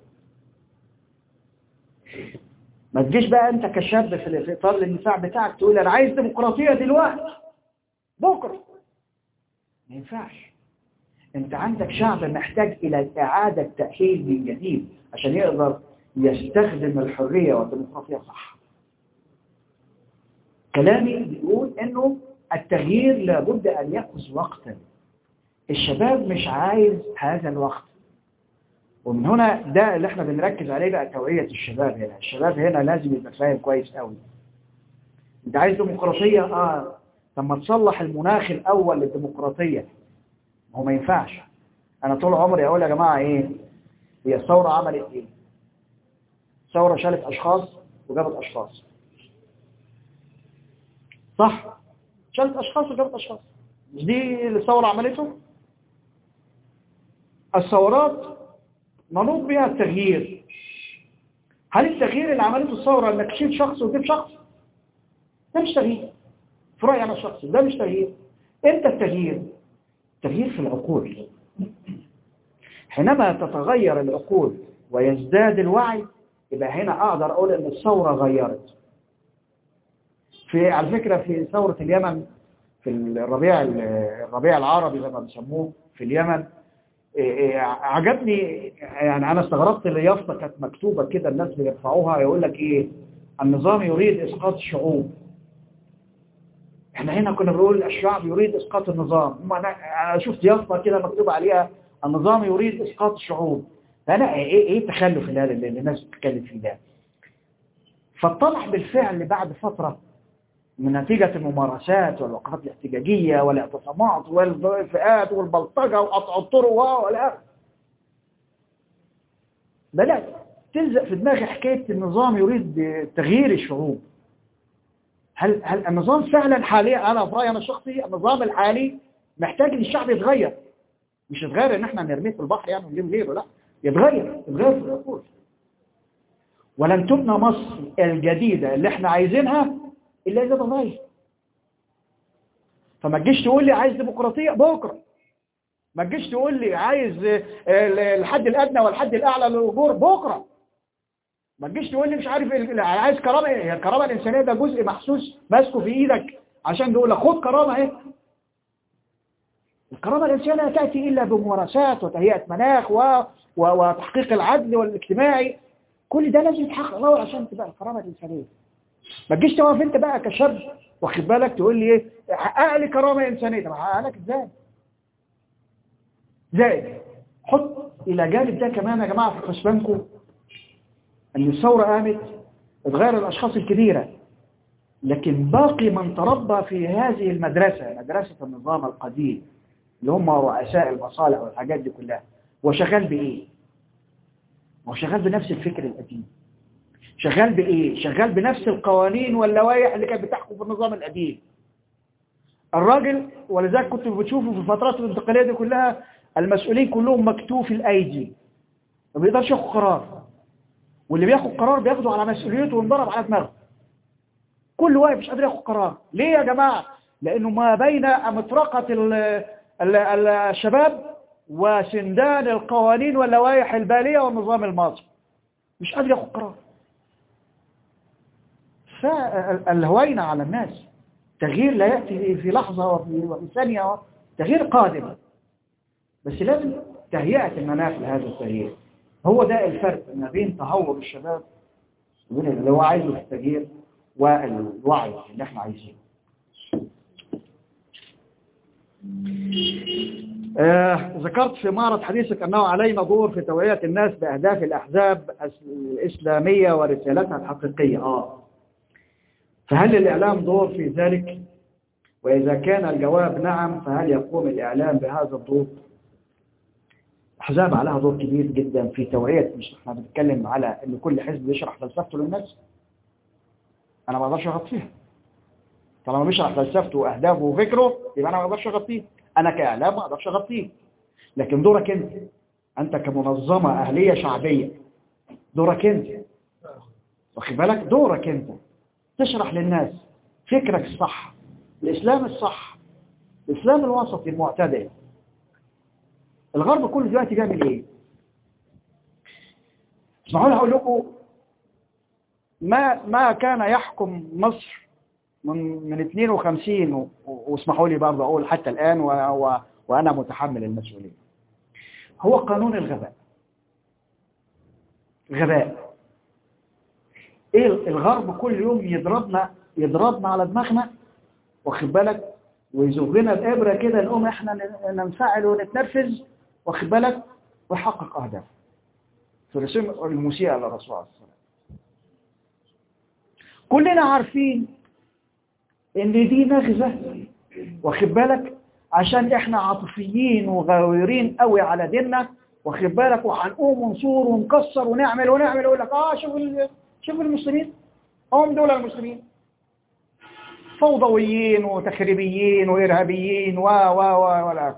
ما تجيش بقى أنت كشاب في إطار النزاع بتاعك تقول أنا عايز ديمقراطية دلوقتي بكرة. ما ينفعش. أنت عندك شعب محتاج إلى إعادة تأهيل من جديد عشان يقدر يستخدم الحرية والديمقراطية صح. كلامي بيقول إنه التغيير لابد أن يأخذ وقتا. الشباب مش عايز هذا الوقت. ومن هنا ده اللي احنا بنركز عليه بقى، توعية الشباب هنا. الشباب هنا لازم يبقى فاهم كويس قوي. انت عايز ديمقراطية؟ اه طب ما تصلح المناخ الأول للديمقراطية. هو ما ينفعش. أنا طول عمري أقول يا جماعة إيه؟ هي الثورة عملت إيه؟ الثورة شالت أشخاص وجابت أشخاص، صح؟ شالت أشخاص وجابت أشخاص. مش دي اللي الثورة عملته؟ الثورات منوط بها التغيير. هل التغيير اللي عملته الثورة انك تشيل شخص وتجيب شخص؟ ده مش تغيير. في رأيي أنا الشخصي ده مش تغيير. امتى التغيير؟ التغيير في العقول. حينما تتغير العقول ويزداد الوعي يبقى هنا أقدر أقول إن الثورة غيرت. في على فكرة في ثورة اليمن في الربيع الربيع العربي زي ما بيسموه في اليمن، عجبني يعني. أنا استغربت اليافطة كانت مكتوبة كده الناس بيرفعوها يقول لك إيه؟ النظام يريد إسقاط الشعوب. إحنا هنا كنا بنقول الشعب يريد إسقاط النظام. أنا شفت يافطة كده مكتوب عليها النظام يريد إسقاط الشعوب. فأنا إيه إيه التخلف اللي, اللي الناس بتتكلم فيه ده؟ فاتضح بالفعل بعد فترة من نتيجة الممارسات والوقفات الاحتجاجية والاعتصامات والفئات والبلطجة وقطع الطرق والآخر، بدأت تلزق في دماغي حكاية النظام يريد تغيير الشعوب. هل هل النظام فعلا حاليا؟ أنا في رأيي أنا الشخصي النظام الحالي محتاج إن الشعب يتغير. مش يتغير إن إحنا نرميه في البحر يعني ونجيب غيره، لا، يتغير يتغير في العقول. ولن تبنى مصر الجديدة اللي إحنا عايزينها إلا إذا تغير. فما تجيش تقول لي عايز ديمقراطية بكرة، ما تجيش تقول لي عايز الحد الأدنى والحد الأعلى للأجور بكرة، ما تجيش تقول لي مش عارف عايز كرامة. هي الكرامة الإنسانية ده جزء محسوس ماسكه في إيدك عشان تقول لك خد كرامة اهي. الكرامة الإنسانية تأتي إلا بممارسات وتهيئة مناخ و... و... وتحقيق العدل والاجتماعي. كل ده لازم يتحقق الأول عشان تبقى الكرامة الإنسانية. ما تجيش توقف أنت بقى كشاب واخد بالك تقول لي إيه حقق لي كرامة إنسانية. طب هحقق لك إزاي؟ زائد حط إلى جانب ده كمان يا جماعة في حسبانكم أن الثورة قامت اتغير الأشخاص الكبيرة، لكن باقي من تربى في هذه المدرسة، مدرسة النظام القديم اللي هم رؤساء المصالح والحاجات دي كلها، وشغال بإيه؟ هو شغال بنفس الفكر القديم. شغال بإيه؟ شغال بنفس القوانين واللوائح اللي كانت بتحكم في النظام القديم. الراجل ولذلك كنت بتشوفوا في الفترات الانتقالية دي كلها المسؤولين كلهم مكتوف الأيدي، ما بيقدرش ياخد قرار، واللي بياخد قرار بياخده على مسؤوليته وينضرب على دماغه. كل واحد مش قادر ياخد قرار. ليه يا جماعة؟ لأنه ما بين مطرقة الشباب وسندان القوانين واللوائح البالية والنظام الماضي مش قادر ياخد قرار. فالهوينا على الناس. تغيير لا يأتي في لحظة وفي ثانية، تغيير قادم، بس لازم تهيئة المناخ لهذا التغيير. هو ده الفرق ما بين تهور الشباب وبين اللي هو عايزه في التغيير والوعي اللي احنا عايزينه. آه ذكرت في معرض حديثك أنه علينا دور في توعية الناس بأهداف الأحزاب الإسلامية ورسالتها الحقيقية. آه فهل الإعلام دور في ذلك؟ وإذا كان الجواب نعم فهل يقوم الإعلام بهذا الدور؟ الأحزاب عليها دور كبير جدا في توعية. مش احنا بنتكلم على أن كل حزب يشرح فلسفته للناس؟ أنا ما أقدرش أغطيها. طالما بيشرح فلسفته وأهدافه وفكره يبقى أنا ما أقدرش أغطيه. أنا كإعلام ما أقدرش أغطيه. لكن دورك أنت، أنت كمنظمة أهلية شعبية، دورك أنت، واخد بالك؟ دورك أنت تشرح للناس فكرك الصح، الإسلام الصح، الإسلام الوسطي المعتدل. الغرب كله دلوقتي بيعمل إيه؟ اسمحوا لي أقول لكم ما ما كان يحكم مصر من من اثنين وخمسين، واسمحوا لي برضه أقول حتى الآن و و وأنا متحمل المسؤولية، هو قانون الغباء. غباء. إيه الغرب كل يوم يضربنا يضربنا على دماغنا، واخد بالك، ويزغنا الإبرة كده نقوم إحنا ننفعل ونتنرفز، واخد بالك، ويحقق أهداف في رسم الموسيقى للرسول صلى الله عليه وسلم. كلنا عارفين إن دي نغزة، واخد بالك، عشان إحنا عاطفيين وغاويرين قوي على ديننا، واخد بالك، وهنقوم ونصور ونكسر ونعمل ونعمل ويقول لك آه شوف شوف المسلمين، هم دول المسلمين فوضويين وتخريبيين وإرهابيين و و و ولا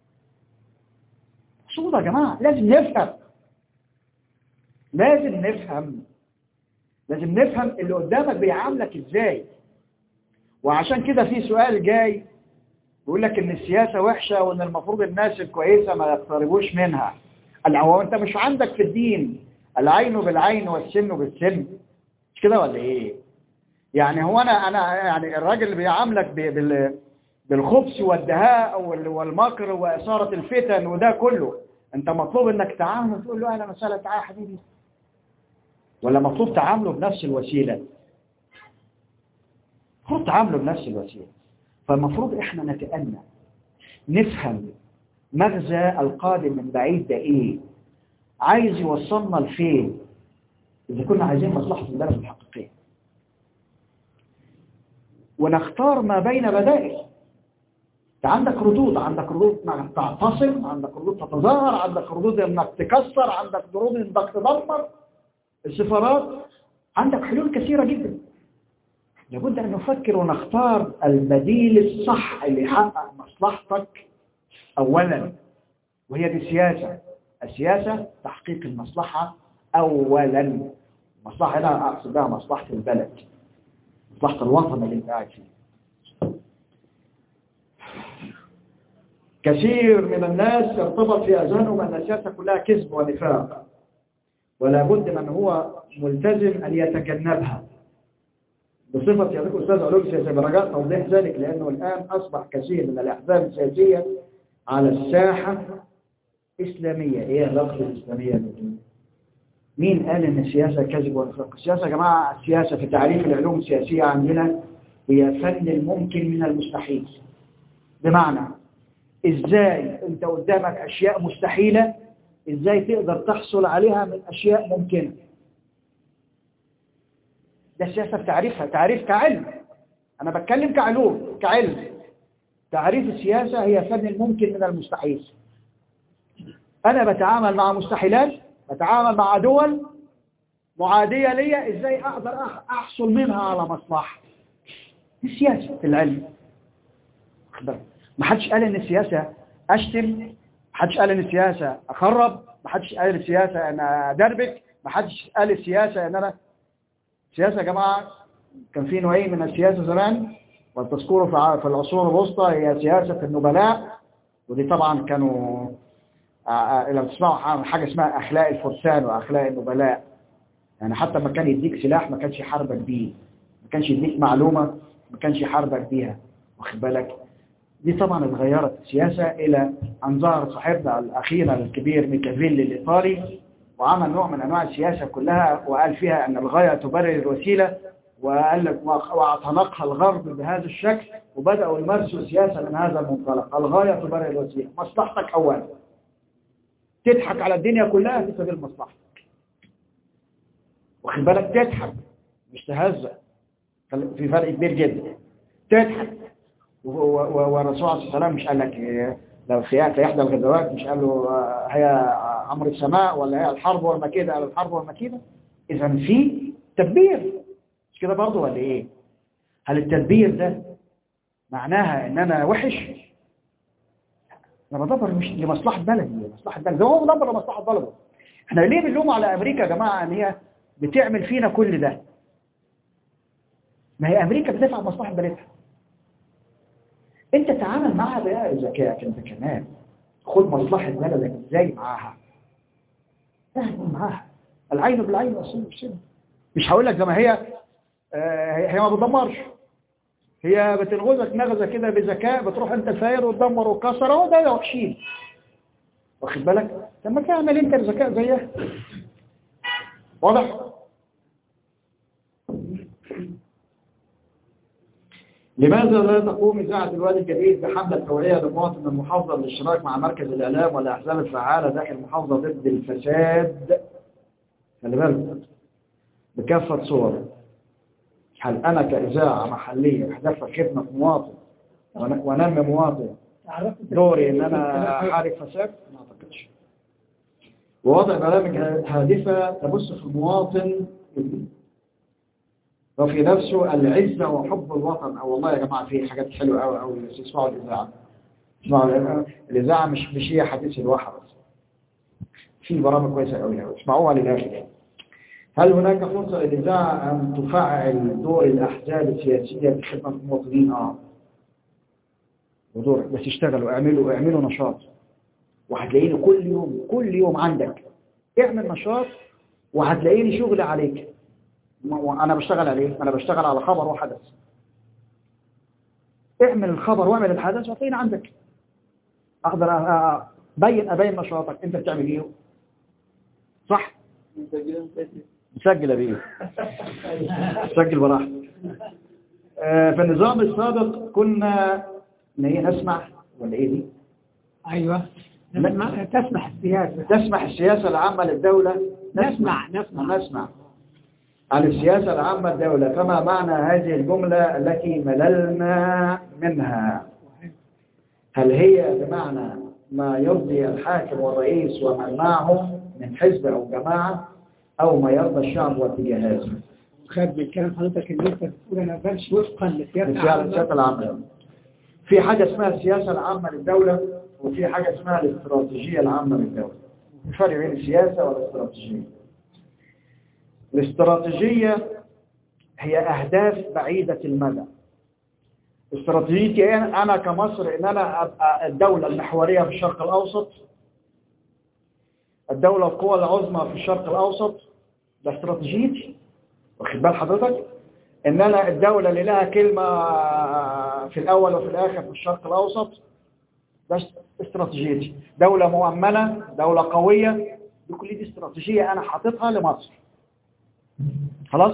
صوت يا جماعة. لازم نفهم لازم نفهم لازم نفهم اللي قدامك بيعاملك ازاي. وعشان كده في سؤال جاي بيقول لك ان السياسة وحشة وان المفروض الناس الكويسة ما يقتربوش منها. هو انت مش عندك في الدين العين بالعين والسن بالسن، مش كده ولا ايه؟ يعني هو انا انا يعني الراجل اللي بيعاملك بال بالخبث والدهاء والمكر وإثارة الفتن وده كله، انت مطلوب انك تعامله تقول له اهلا وسهلا تعالى يا حبيبي، ولا مطلوب تعامله بنفس الوسيلة؟ المفروض تعامله بنفس الوسيلة. فالمفروض احنا نتأنى نفهم مغزى القادم من بعيد ده ايه، عايز يوصلنا لفين، اذا كنا عايزين مصلحة البلد الحقيقية، ونختار ما بين بدائل. انت عندك ردود، عندك ردود انك تعتصم، عندك ردود تتظاهر، عندك ردود انك تكسر، عندك ردود انك تدمر السفارات، عندك حلول كثيرة جدا. لابد ان نفكر ونختار البديل الصح اللي يحقق مصلحتك اولا، وهي دي السياسة. السياسة تحقيق المصلحة اولا. المصلحة هنا اقصد بها مصلحة البلد، مصلحة الوطن اللي انت قاعد فيه. كثير من الناس يرتبط في أذهانهم أن السياسة كلها كذب ونفاق، ولا بد من هو ملتزم أن يتجنبها. بصفة يعطيك أستاذ علوم سياسية برجاء توضيح ذلك، لأنه الآن أصبح كثير من الأحزاب السياسية على الساحة إسلامية. إيه علاقة الإسلامية بالدين؟ مين قال إن السياسة كذب ونفاق؟ السياسة يا جماعة، السياسة في تعريف العلوم السياسية عندنا هي فن الممكن من المستحيل. بمعنى إزاي أنت قدامك أشياء مستحيلة، إزاي تقدر تحصل عليها من أشياء ممكنة. ده السياسة بتعريفها تعريف كعلم، أنا بتكلم كعلوم كعلم. تعريف السياسة هي فن الممكن من المستحيل. أنا بتعامل مع مستحيلات، بتعامل مع دول معادية ليا، إزاي أقدر أحصل منها على مصلحة. دي السياسة في العلم. ما حدش قال ان السياسة اشتم، ما حدش قال ان السياسة اخرب، ما حدش قال السياسة ان ادربك، ما حدش قال السياسة ان انا السياسة يا جماعة كان في نوعين من السياسة زمان، وتذكروا في العصور الوسطى هي سياسة النبلاء، ودي طبعا كانوا لو تسمعوا حاجة اسمها اخلاق الفرسان واخلاق النبلاء، يعني حتى ما كان يديك سلاح ما كانش يحاربك بيه، ما كانش يديك معلومة ما كانش يحاربك بيها، واخد بالك. دي طبعا اتغيرت السياسة إلى أن ظهر صاحبنا الأخير الكبير ميكافيلي الإيطالي، وعمل نوع من أنواع السياسة كلها، وقال فيها أن الغاية تبرر الوسيلة، وقال لك واعتنقها الغرب بهذا الشكل وبدأوا يمارسوا سياسة من هذا المنطلق. الغاية تبرر الوسيلة، مصلحتك أولا، تضحك على الدنيا كلها في سبيل مصلحتك، واخد بالك، تضحك مش تهزأ، في فرق كبير جدا. تضحك والرسول عليه السلام مش قال لك لو سيأتي إحدى الغزوات مش قال له هي أمر السماء ولا هي الحرب والمكيدة، قال الحرب والمكيدة. إذا في تدبير، مش كده برضه ولا إيه؟ هل التدبير ده معناها إن أنا وحش؟ أنا بدبر مش لمصلحة بلدي، لمصلحة بلدي، هو بدبر لمصلحة بلده. إحنا ليه بنلوم على أمريكا يا جماعة إن هي بتعمل فينا كل ده؟ ما هي أمريكا بتدفع مصلحة بلدها. أنت تعامل معها بقى ذكائك أنت كمان، خد مصلحة بلدك إزاي معاها، تعامل معاها العين بالعين والسن بالسن. مش هقول لك زي ما هي آه هي ما بتدمرش، هي بتنغزك نغزة كده بذكاء، بتروح أنت فاير وتدمر وتكسر، هو ده وحشين، واخد بالك؟ لما تعمل أنت بذكاء زيها، واضح؟ لماذا لا تقوم إذاعة الوادي الجديد بحملة توعية لمواطن المحافظة للاشتراك مع مركز الإعلام والأحزاب الفعالة داخل المحافظة ضد الفساد؟ خلي بالك بكافة صور. هل أنا كإذاعة محلية هدفها خدمة مواطن ونمي مواطن دوري إن أنا أحارب فساد؟ ما أعتقدش. ووضع برامج هادفة تبث في المواطن وفي نفسه العزة وحب الوطن. أو والله يا جماعة في حاجات حلوة أوي أوي، اسمعوا الإذاعة، اسمعوا الإذاعة، مش مش هي حديث الواحد بس، في برامج كويسة أوي أوي، اسمعوها للآخر. هل هناك فرصة للإذاعة أن تفعل دور الأحزاب السياسية في خدمة المواطنين؟ آه ودور، بس اشتغلوا، اعملوا اعملوا نشاط، وهتلاقيني كل يوم كل يوم عندك اعمل نشاط، وهتلاقيني شغل عليك. أنا بشتغل عليه، أنا بشتغل على خبر وحدث. اعمل الخبر واعمل الحدث وهتلاقيني عندك، أقدر أبين أبين نشاطك. أنت بتعمل إيه؟ صح؟ بسجل أبيه، بسجل براحتك. في النظام السابق كنا نسمع ولا إيه دي؟ أيوة نسمع. تسمح السياسة تسمح السياسة العامة للدولة نسمع نسمع نسمع عن السياسة العامة للدولة. فما معنى هذه الجملة التي مللنا منها؟ هل هي بمعنى ما يرضي الحاكم والرئيس ومن معهم من حزب أو جماعة، أو ما يرضى الشعب واتجاهاته؟ خد من كلام حضرتك اللي انت بتقول انا بمشي وفقا للسياسة السياسة العامة. في حاجة اسمها السياسة العامة للدولة، وفي حاجة اسمها الاستراتيجية العامة للدولة. الفرق بين السياسة والاستراتيجية. الاستراتيجية هي أهداف بعيدة المدى. استراتيجيتي أنا كمصر إن أنا أبقى الدولة المحورية في الشرق الأوسط، الدولة القوى العظمى في الشرق الأوسط، ده استراتيجيتي، واخد بال حضرتك؟ إن أنا الدولة اللي لها كلمة في الأول وفي الآخر في الشرق الأوسط، ده استراتيجيتي. دولة مؤمنة، دولة قوية، بكل دي استراتيجية أنا حاططها لمصر. خلاص؟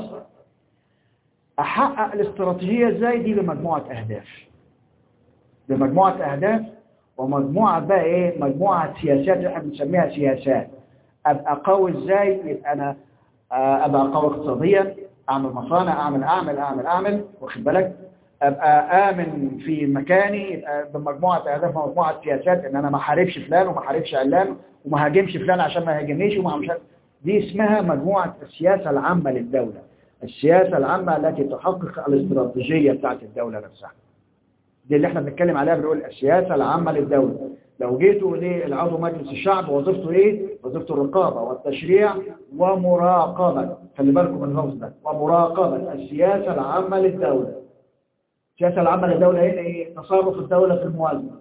أحقق الاستراتيجية إزاي؟ دي بمجموعة أهداف، بمجموعة أهداف ومجموعة بقى إيه؟ مجموعة سياسات احنا بنسميها سياسات. أبقى قوي إزاي؟ يبقى أنا أبقى قوي اقتصاديا، أعمل مصانع، أعمل أعمل أعمل أعمل واخد بالك؟ أبقى آمن في مكاني، يبقى بمجموعة أهداف ومجموعة سياسات، إن أنا ما حاربش فلان وما حاربش علان وما هاجمش فلان عشان ما هاجمنيش وما مش. دي اسمها مجموعة السياسة العامة للدولة، السياسة العامة التي تحقق الاستراتيجية بتاعت الدولة نفسها. دي اللي احنا بنتكلم عليها، بنقول السياسة العامة للدولة. لو جيتوا للعضو مجلس الشعب وظيفته ايه؟ وظيفته الرقابة والتشريع ومراقبة، خلي بالكم من اللفظ ده، ومراقبة السياسة العامة للدولة. السياسة العامة للدولة هنا ايه؟ تصرف الدولة في الموازنة،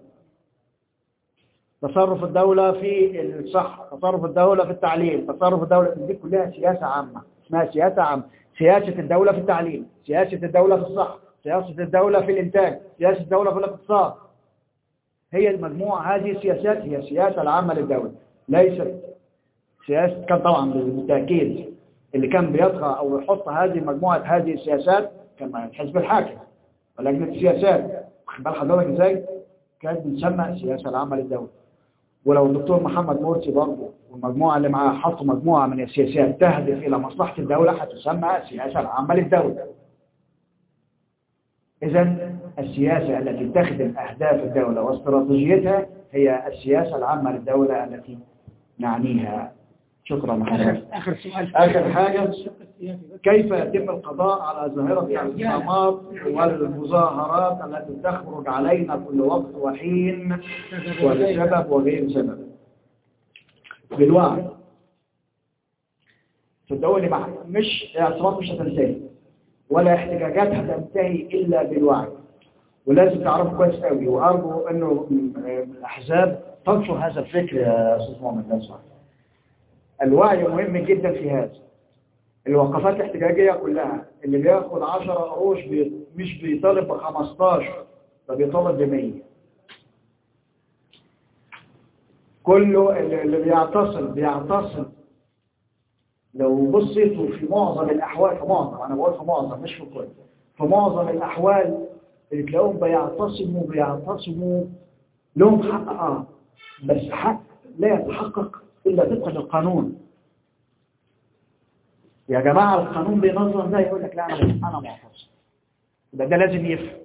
تصرف الدولة في الصحة، تصرف الدولة في التعليم، تصرف الدولة، دي كلها سياسة عامة، اسمها سياسة عامة. سياسة الدولة في التعليم، سياسة الدولة في الصحة، سياسة الدولة في الإنتاج، سياسة الدولة في الاقتصاد. هي المجموعة هذه السياسات هي السياسة العامة للدولة، ليست سياسة. كان طبعا بالتأكيد اللي كان بيطغى أو يحط هذه مجموعة هذه السياسات كان مع الحزب الحاكم ولجنة السياسات. واخد بال حضرتك ازاي؟ كانت بتسمى السياسة العامة للدولة. ولو الدكتور محمد مرسي برضه والمجموعة اللي معاه حطوا مجموعة من السياسات تهدف إلى مصلحة الدولة هتسمى السياسة العامة للدولة. إذن السياسة التي تخدم أهداف الدولة واستراتيجيتها هي السياسة العامة للدولة التي نعنيها. شكرا محمد. آخر سؤال. آخر حاجة، كيف يتم القضاء على ظاهرة الاعتصامات والمظاهرات التي تخرج علينا كل وقت وحين ولسبب وغير سبب؟ بالوعي. صدقوني مش اعتصامات مش هتنتهي ولا احتجاجات هتنتهي إلا بالوعي، ولازم تعرفوا كويس قوي، وأرجو إنه الأحزاب تنشر هذا الفكر يا أستاذ مؤمن. ده صح. الوعي مهم جدا في هذا. الوقفات الاحتجاجية كلها اللي بياخد عشرة قروش بي... مش بيطالب بخمستاشر، ده بيطالب بمية. كله اللي بيعتصم بيعتصم لو بصيتوا في معظم الأحوال، في معظم أنا بقول في معظم مش في كل، في معظم الأحوال اللي تلاقوهم بيعتصموا بيعتصموا لهم حق آه بس حق لا يتحقق إلا طبقا للقانون. يا جماعة القانون بينظم ده، يقول لك لا أنا أنا معتصم، يبقى ده لازم يفهم.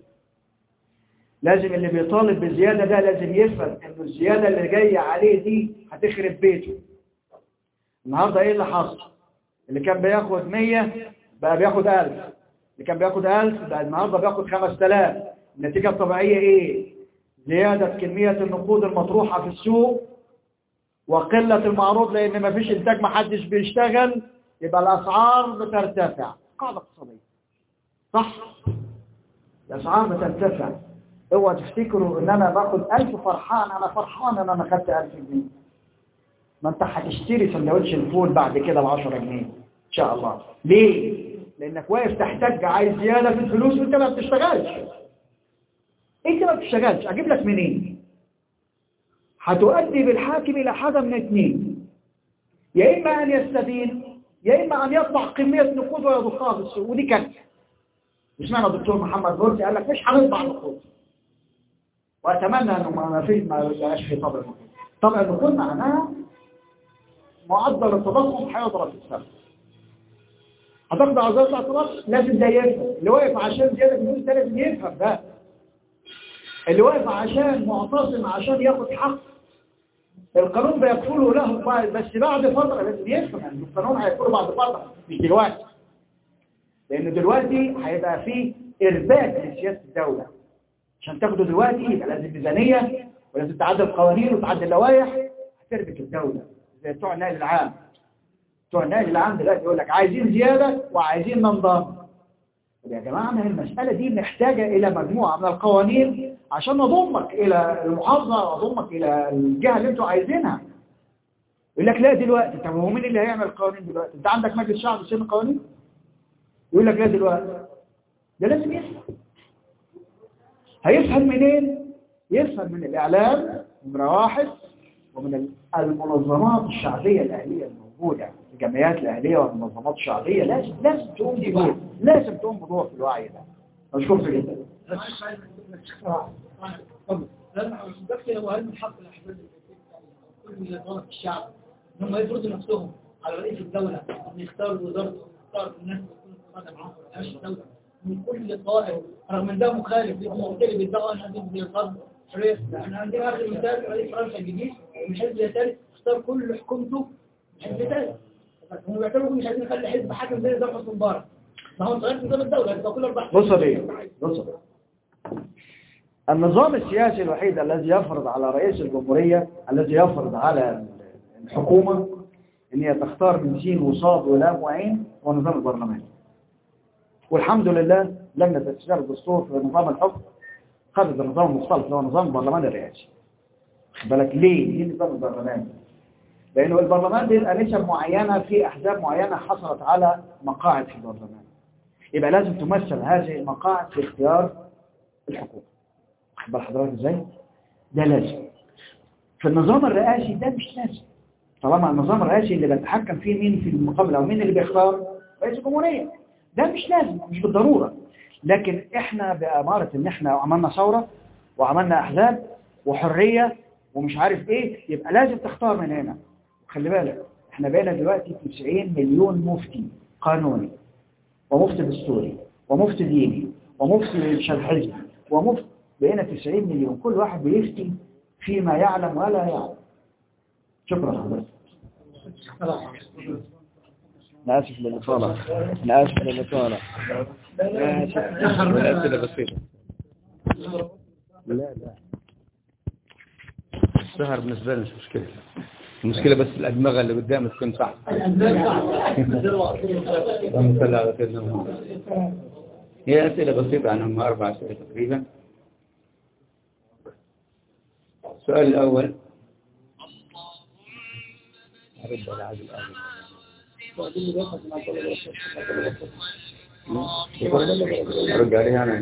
لازم اللي بيطالب بزيادة ده لازم يفهم إنه الزيادة اللي جاية عليه دي هتخرب بيته. النهاردة إيه اللي حصل؟ اللي كان بياخد مية بقى بياخد ألف، اللي كان بياخد ألف بقى النهاردة بياخد خمس تلاف. النتيجة الطبيعية إيه؟ زيادة كمية النقود المطروحة في السوق وقلة المعروض، لأن ما فيش إنتاج، ما حدش بيشتغل، يبقى الأسعار بترتفع. قاعدة اقتصادية صح؟ الأسعار بترتفع. اوعى تفتكروا إن أنا باخد ألف فرحان، أنا فرحان إن أنا خدت ألف جنيه. ما أنت هتشتري سندوتش الفول بعد كده بعشرة جنيه إن شاء الله. ليه؟ لأنك واقف تحتاج عايز زيادة في الفلوس وأنت ما بتشتغلش. أنت ما بتشتغلش، أجيب لك منين؟ هتؤدي بالحاكم إلى حاجة من اثنين، يا إما أن يستدين يا إما أن يطلع كمية نقود ويضخها في السوق، ودي كارثة. مش معنى الدكتور محمد مرسي قال لك مش هنطبع نقود، وأتمنى أنه ما فيش ما يبقاش في طبع نقود. طبع النقود معناها معدل التضخم هيضرب في السنة. هتاخد على زيادة الاعتراض لازم ده يفهم، اللي واقف عشان زيادة الفلوس ده لازم يفهم ده، اللي واقف عشان معتصم عشان ياخد حق القانون بيكفله له، بس بعد فترة لازم يفهم يعني القانون هيكفله بعد فترة مش دلوقتي، لأن دلوقتي هيبقى فيه إرباك لسياسة الدولة. عشان تاخده دلوقتي يبقى لازم ميزانية ولازم تعدل قوانين وتعدل لوائح هتربك الدولة، زي بتوع النقل العام. بتوع النقل العام دلوقتي يقول لك عايزين زيادة وعايزين ننظام. طب يا جماعة ما هي المسألة دي محتاجة إلى مجموعة من القوانين عشان نضمك إلى المحافظة ونضمك إلى الجهة اللي انتوا عايزينها. يقول لك لا دلوقتي. طب هو مين اللي هيعمل القوانين دلوقتي؟ انت عندك مجلس شعب يسن قوانين؟ يقول لك لا دلوقتي. ده لازم يفهم. هيفهم منين؟ يفهم من الإعلام نمرة واحد، ومن المنظمات الشعبية الأهلية الموجودة، الجمعيات الأهلية والمنظمات الشعبية لازم لازم تقوم بدور، لازم تقوم بدور في الوعي ده. مشكور جدا. لازم بس هو هل من حق الاحزاب كل اللي طالب الشعب ان هم يفرضوا نفسهم على رئيس الدوله ان يختاروا وزارته ويختاروا الناس اللي تكون قادمه معاهم في رئاسه الدوله من كل طائر، رغم ان ده مخالف لهم وبالتالي بيدعوا ان هذه القرض حريه. احنا عندنا اخر مثال رئيس فرنسا الجديد من حزب يساري اختار كل حكومته حزب يساري، هم بيعتبروا مش عايزين نخلي حزب حاكم زي نظام حسني مبارك، ما هو صغير نظام الدوله يبقى كل اربع بص بيه بص بيه النظام السياسي الوحيد الذي يفرض على رئيس الجمهورية، الذي يفرض على الحكومة ان هي تختار من سين وصاد ولام وعين، هو نظام البرلمان. والحمد لله لجنة تشريع الدستور في نظام الحكم خدت النظام المختلف اللي هو نظام البرلمان الرئاسي. خد بالك ليه؟ ليه نظام البرلمان؟ لأنه البرلمان بيبقى نسب معينة في أحزاب معينة حصلت على مقاعد في البرلمان، يبقى لازم تمثل هذه المقاعد في اختيار الحكومة. خد بال حضرتك ازاي؟ ده لازم. في النظام الرئاسي ده مش لازم. طالما النظام الرئاسي اللي بيتحكم فيه مين في المقابلة أو مين اللي بيختار رئيس الجمهورية، ده مش لازم، مش بالضرورة. لكن احنا بأمارة ان احنا عملنا ثورة وعملنا احزاب وحرية ومش عارف ايه، يبقى لازم تختار من هنا. خلي بالك احنا بقينا دلوقتي تسعين مليون مفتي قانوني ومفتي دستوري ومفتي ديني ومفتي شرحي ومفتي، بقينا تسعين مليون، كل واحد بيفتي فيما يعلم ولا يعلم. شكرا حضرتك. أنا آسف للإطالة أنا آسف للإطالة والأسئلة بسيطة. لا لا السهر بالنسبة لي مش مشكلة، المشكلة بس الأدمغة اللي قدامك تكون صح. اللهم صل على سيدنا محمد. هي أسئلة بسيطة، عنهم أربع أسئلة تقريبا. السؤال الأول أرد على عبد الآن. أرد عليها أنا.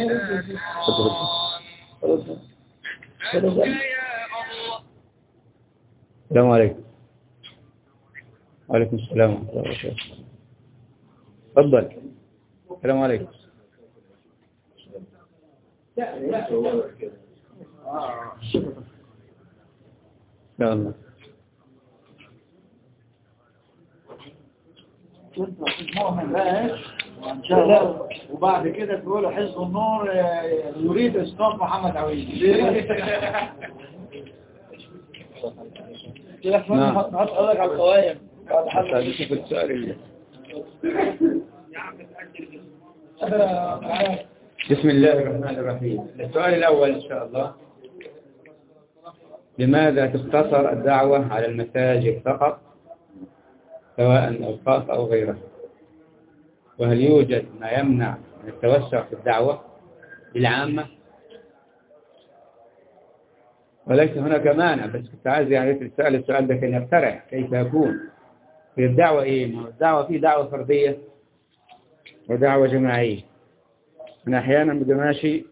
السلام عليكم. وعليكم السلام ورحمة الله وبركاته. تفضل. السلام عليكم. لا الله. مؤمن بقى ان شاء الله، وبعد كده تقولوا حزب النور يريد اسقاط محمد عويد. نعم. هسألك على القوائم. شوف السؤال اللي. بسم الله الرحمن الرحيم. السؤال الأول إن شاء الله: لماذا تقتصر الدعوة على المساجد فقط سواء أوقاف أو غيرها؟ وهل يوجد ما يمنع من التوسع في الدعوة للعامة؟ وليس هناك مانع، بس كنت عايز يعني تسأل السؤال ده كان يقترح كيف يكون في الدعوة إيه؟ ما الدعوة في دعوة فردية ودعوة جماعية. أنا أحيانا بدي ماشي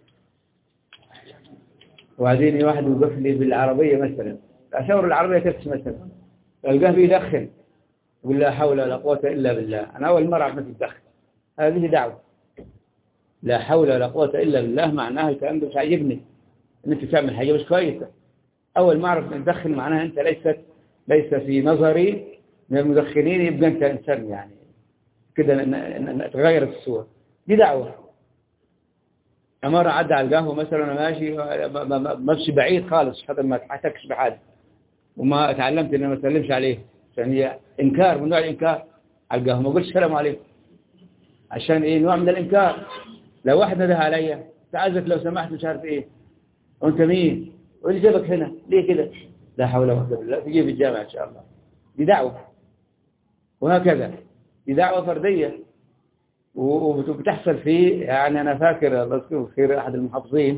وعايزين واحد يوقف لي بالعربية مثلا، أشاور العربية تكس مثلا، ألقاه بيدخن يقول لا حول ولا قوة إلا بالله. أنا أول مرة أعرف تدخن، هذه دعوة. لا حول ولا قوة إلا بالله معناها الكلام ده مش عاجبني، إن أنت تعمل حاجة مش كويسة. أول ما أعرف تدخن معناها أنت ليست ليس في نظري من المدخنين، يبقى أنت إنسان يعني كده تغيرت الصورة. دي دعوة. مرة عدى على القهوة مثلا أنا ماشي ماشي بعيد خالص حتى ما تحتكش بحد، وما تعلمت إني ما أسلمش عليه عشان هي إنكار من نوع الإنكار. على القهوة ما قلتش سلام عليكم عشان إيه؟ نوع من الإنكار. لو واحد نده عليا تعزك لو سمحت مش عارف إيه، وأنت مين؟ واللي جابك هنا ليه كده؟ لا حول ولا قوة إلا بالله. تجي في الجامعة إن شاء الله. دي دعوة. وهكذا دي دعوة فردية وبتحصل فيه. يعني أنا فاكر الله يذكره خير أحد المحافظين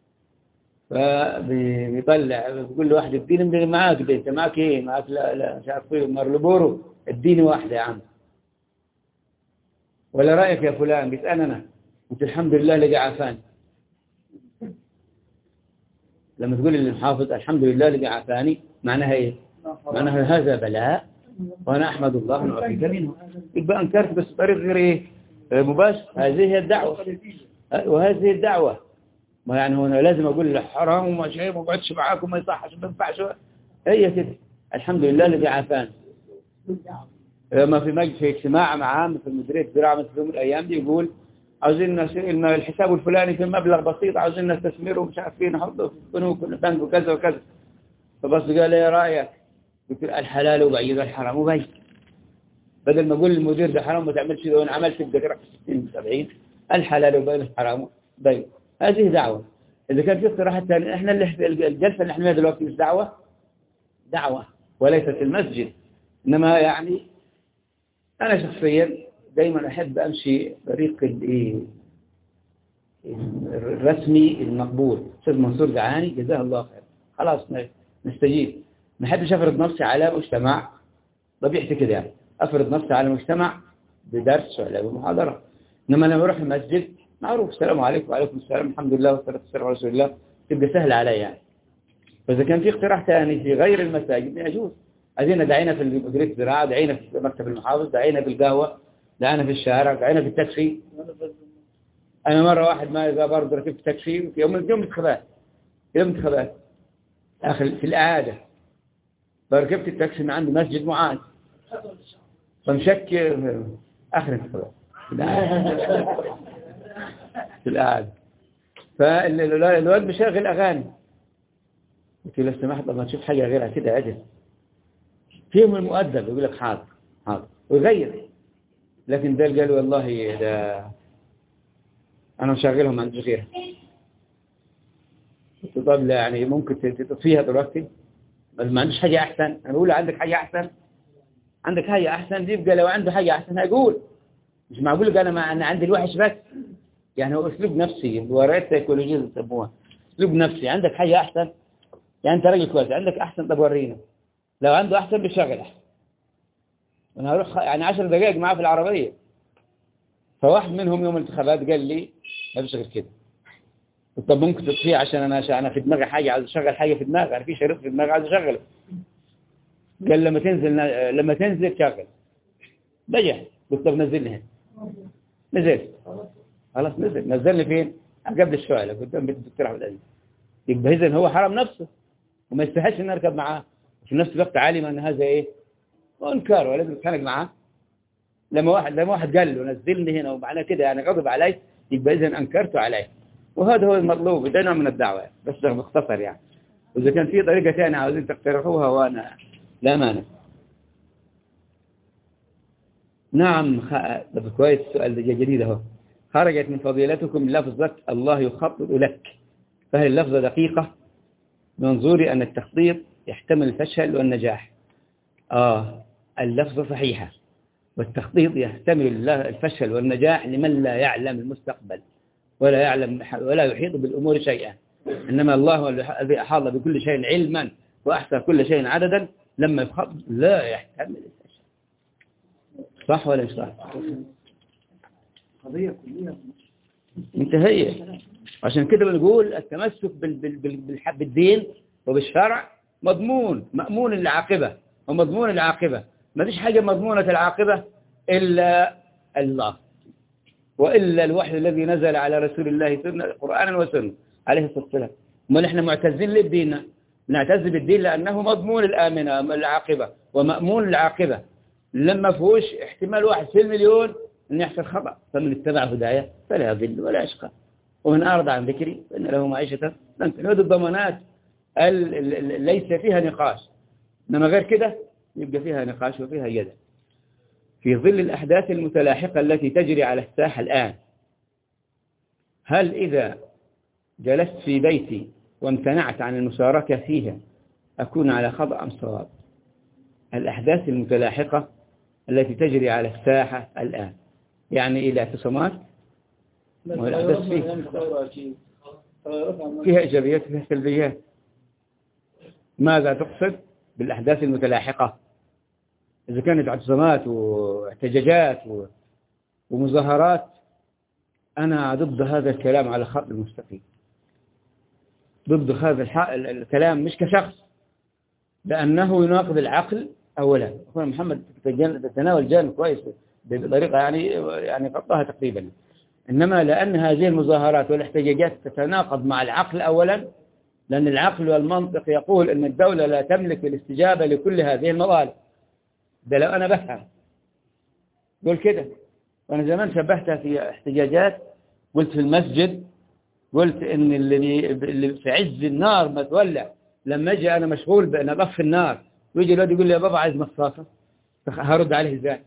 فبيطلع بيقول له واحد اديني من اللي معاك ده، أنت معاك إيه؟ معاك لا لا مش عارف إيه مارلبورو، اديني واحدة يا عم. ولا رأيك يا فلان؟ بيسأل أنا، قلت الحمد لله اللي عافاني. لما تقول للمحافظ الحمد لله اللي عافاني معناها إيه؟ معناها هذا بلاء وأنا أحمد الله أن أعطيك منه. يبقى أنكرت بس بطريق غير إيه؟ مباشر. هذه هي الدعوة، وهذه الدعوة. ما يعني هنا لازم أقول له حرام وما شيء ما بقعدش معاكم ما يصحش ما ينفعش. هي كده الحمد لله اللي عافاني. لما في مجلس في اجتماع مع في مديرية الزراعة مثل يوم الأيام دي يقول عاوزين الحساب الفلاني في مبلغ بسيط عاوزين نستثمره ومش عارفين نحطه في بنوك بنك وكذا وكذا. فبس قال لي رأيك؟ قلت الحلال وبعيد الحرام وبعيد. بدل ما أقول للمدير ده حرام ما تعملش ده وأنا عملت بقرأ ستين سبعين الحلال وبعيد الحرام بعيد. هذه دعوة. إذا كان في اقتراحات ثانية إحنا اللي الجلسة اللي إحنا دلوقتي مش دعوة دعوة وليست المسجد. إنما يعني أنا شخصيا دايما أحب أمشي طريق الرسمي المقبول. أستاذ منصور دعاني جزاه الله خير، خلاص نستجيب. ما أحبش أفرض نفسي على مجتمع، طبيعتي كده يعني أفرض نفسي على مجتمع بدرس ولا بمحاضرة. إنما أنا بروح المسجد معروف السلام عليكم وعليكم السلام الحمد لله والصلاة والسلام على رسول الله، تبقى سهل علي يعني. فإذا كان في اقتراح ثاني في غير المساجد يجوز. أدينا دعينا في مديرية الزراعة، دعينا في مكتب المحافظ، دعينا في القهوة، دعينا في الشارع، دعينا في التاكسي. أنا مرة واحد ما إذا برضه ركبت تاكسي في يوم من يوم الانتخابات يوم الانتخابات آخر في الإعادة، فركبت التاكسي من عند مسجد معاذ فمشك آخر انتخابات في الإعادة في الإعادة فالواد بيشغل أغاني، قلت له لو سمحت لما تشوف حاجة غيرها كده عدل. فيهم المؤدب يقول لك حاضر حاضر ويغير، لكن ده قال والله ده أنا مشغلهم ما عنديش غيرها. قلت طب لا يعني ممكن تطفيها دلوقتي، بس ما عنديش حاجة أحسن. أنا بقول عندك حاجة أحسن، عندك حاجة أحسن دي، يبقى لو عنده حاجة أحسن هيقول، مش معقول أنا ما أنا عندي الوحش بس. يعني هو أسلوب نفسي، ورقات سيكولوجية بيسموها أسلوب نفسي. عندك حاجة أحسن يعني أنت راجل كويس، عندك أحسن طب ورينا. لو عنده أحسن بيشغل أحسن. أنا هروح يعني عشر دقائق معاه في العربية، فواحد منهم يوم الانتخابات قال لي ما بشغل كده. قلت طب ممكن تطفيه عشان أنا عشان أنا في دماغي حاجة عايز أشغل حاجة في دماغي، أنا في شريط في دماغي عايز أشغله. قال لما تنزل لما تنزل شغل. بجح. قلت طب نزلني هنا. نزلت خلاص نزل نزلني فين؟ قبل الشوالة قدام بيت الدكتور أحمد عزيز. يبقى إذن هو حرم نفسه وما يستحقش إن أركب معاه، وفي نفس الوقت عالم أن هذا إيه؟ وانكار ولازم يتخانق معاه. لما واحد لما واحد قال له نزلني هنا ومعناه كده يعني غضب علي، يبقى إذن أنكرته عليه، وهذا هو المطلوب. ده نوع من الدعوة بس باختصر يعني. وإذا كان في طريقة ثانية عاوزين تقترحوها وأنا لا مانع. نعم خ... طب كويس السؤال ده جديد اهو. خرجت من فضيلتكم لفظة الله يخطط لك، فهل اللفظة دقيقة؟ منظوري أن التخطيط يحتمل الفشل والنجاح. آه اللفظة صحيحة، والتخطيط يحتمل الفشل والنجاح لمن لا يعلم المستقبل ولا يعلم ولا يحيط بالأمور شيئا. إنما الله هو الذي أحاط بكل شيء علما وأحصى كل شيء عددا. لما يخطط لا يحتمل الفشل. صح ولا مش صح؟ قضية كلية منتهية. عشان كده بنقول التمسك بال بال بال بالدين وبالشرع مضمون مأمون العاقبة ومضمون العاقبة. ما فيش حاجة مضمونة العاقبة إلا الله، وإلا الوحي الذي نزل على رسول الله سنة قرآنا وسنة عليه الصلاة والسلام. ما نحن معتزين للدين، نعتز بالدين لأنه مضمون الآمنة العاقبة ومأمون العاقبة. لما فيهوش احتمال واحد في المليون أن يحصل خطأ. فمن اتبع هدايا فلا يضل ولا يشقى، ومن أعرض عن ذكري فإن له معيشة ضنكا. هذه الضمانات ليس فيها نقاش، إنما غير كده يبقى فيها نقاش وفيها جدل. في ظل الأحداث المتلاحقة التي تجري على الساحة الآن، هل إذا جلست في بيتي وامتنعت عن المشاركة فيها أكون على خطأ أم صواب؟ الأحداث المتلاحقة التي تجري على الساحة الآن يعني إلى اعتصامات، والأحداث فيه فيها إيجابيات وفيها سلبيات. ماذا تقصد بالأحداث المتلاحقة؟ إذا كانت اعتصامات واحتجاجات ومظاهرات أنا ضد هذا الكلام على خط المستقيم، ضد هذا الكلام مش كشخص، لأنه يناقض العقل أولا. أخونا محمد تتناول جانب كويس بطريقة يعني يعني قطعها تقريبا. إنما لأن هذه المظاهرات والاحتجاجات تتناقض مع العقل أولا، لأن العقل والمنطق يقول أن الدولة لا تملك الاستجابة لكل هذه المطالب. ده لو أنا بفهم قول كده. وأنا زمان شبهتها في احتجاجات، قلت في المسجد، قلت إن اللي, اللي في عز النار ما تولع، لما أجي أنا مشغول بأن أطفي النار ويجي الواد يقول لي يا بابا عايز مصاصة، هرد عليه إزاي؟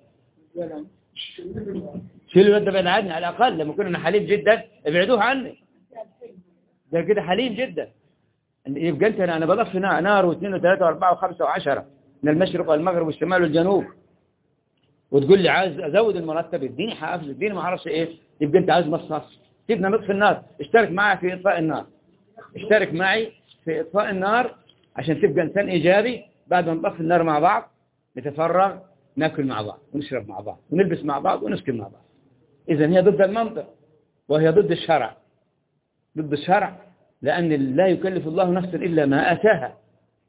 شيل الواد ده بعيد عني على الأقل. لما كنا حليم جدا ابعدوه عني، ده كده حليم جدا. يبقى أنت أنا بطفي نار واثنين وثلاثة وأربعة وخمسة وعشرة من المشرق والمغرب والشمال والجنوب، وتقول لي عايز أزود المرتب اديني حافز اديني ما أعرفش إيه. يبقى أنت عايز مصاص، سيبنا نطفي النار، اشترك معي في إطفاء النار، اشترك معي في إطفاء النار عشان تبقى إنسان إيجابي. بعد ما نطفي النار مع بعض نتفرغ ناكل مع بعض ونشرب مع بعض ونلبس مع بعض ونسكن مع بعض. إذا هي ضد المنطق وهي ضد الشرع، ضد الشرع، لأن لا يكلف الله نفسا إلا ما آتاها.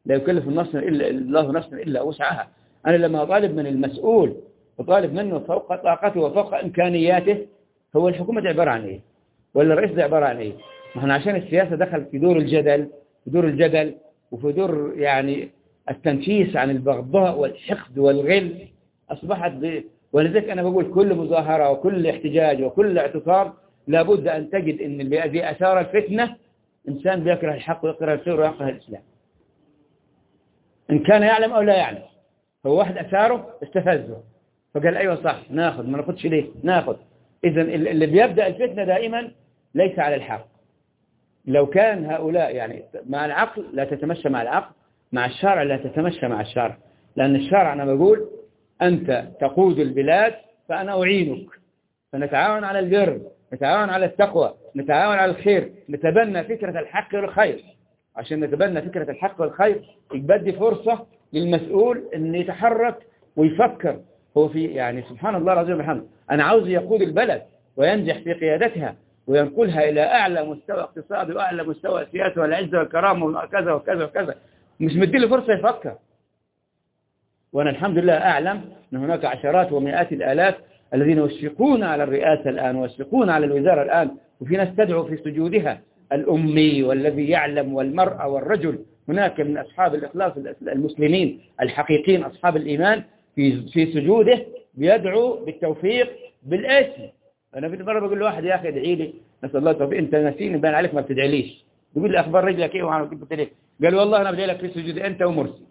لا يكلف النفس إلا الله نفسا إلا وسعها. أنا لما أطالب من المسؤول وطالب منه فوق طاقته وفوق إمكانياته، هو الحكومة عبارة عن إيه؟ ولا الرئيس ده عبارة عن إيه؟ نحن عشان السياسة دخل في دور الجدل في دور الجدل وفي دور يعني التنفيس عن البغضاء والحقد والغل، أصبحت ب... ولذلك أنا بقول كل مظاهرة وكل احتجاج وكل اعتصام لابد أن تجد أن الذي أثار الفتنة إنسان بيكره الحق ويكره الخير ويكره الإسلام، إن كان يعلم أو لا يعلم. هو واحد أثاره استفزه فقال أيوة صح ناخذ، ما ناخذش ليه ناخذ. إذن اللي بيبدأ الفتنة دائما ليس على الحق. لو كان هؤلاء يعني مع العقل لا تتمشى مع العقل، مع الشرع لا تتمشى مع الشرع، لأن الشرع أنا بقول أنت تقود البلاد فأنا أعينك، فنتعاون على البر، نتعاون على التقوى، نتعاون على الخير، نتبنى فكرة الحق والخير. عشان نتبنى فكرة الحق والخير يبدي فرصة للمسؤول أن يتحرك ويفكر. هو في يعني سبحان الله العظيم وبحمده، أنا عاوز يقود البلد وينجح في قيادتها وينقلها إلى أعلى مستوى اقتصادي وأعلى مستوى سياسة والعزة والكرامة وكذا وكذا وكذا، مش مدي له فرصة يفكر. وأنا الحمد لله أعلم أن هناك عشرات ومئات الآلاف الذين يشفقون على الرئاسة الآن ويشفقون على الوزارة الآن، وفي ناس تدعو في سجودها الأمي والذي يعلم والمرأة والرجل. هناك من أصحاب الإخلاص المسلمين الحقيقيين أصحاب الإيمان في في سجوده بيدعو بالتوفيق بالاسم. أنا في مرة بقول لواحد يا أخي ادعي لي نسأل الله التوفيق، أنت نسيني بان عليك ما بتدعيليش. بيقول لي أخبار رجلك إيه وأنا قلت ليه؟ قال والله أنا بدعي لك في سجودي أنت ومرسي.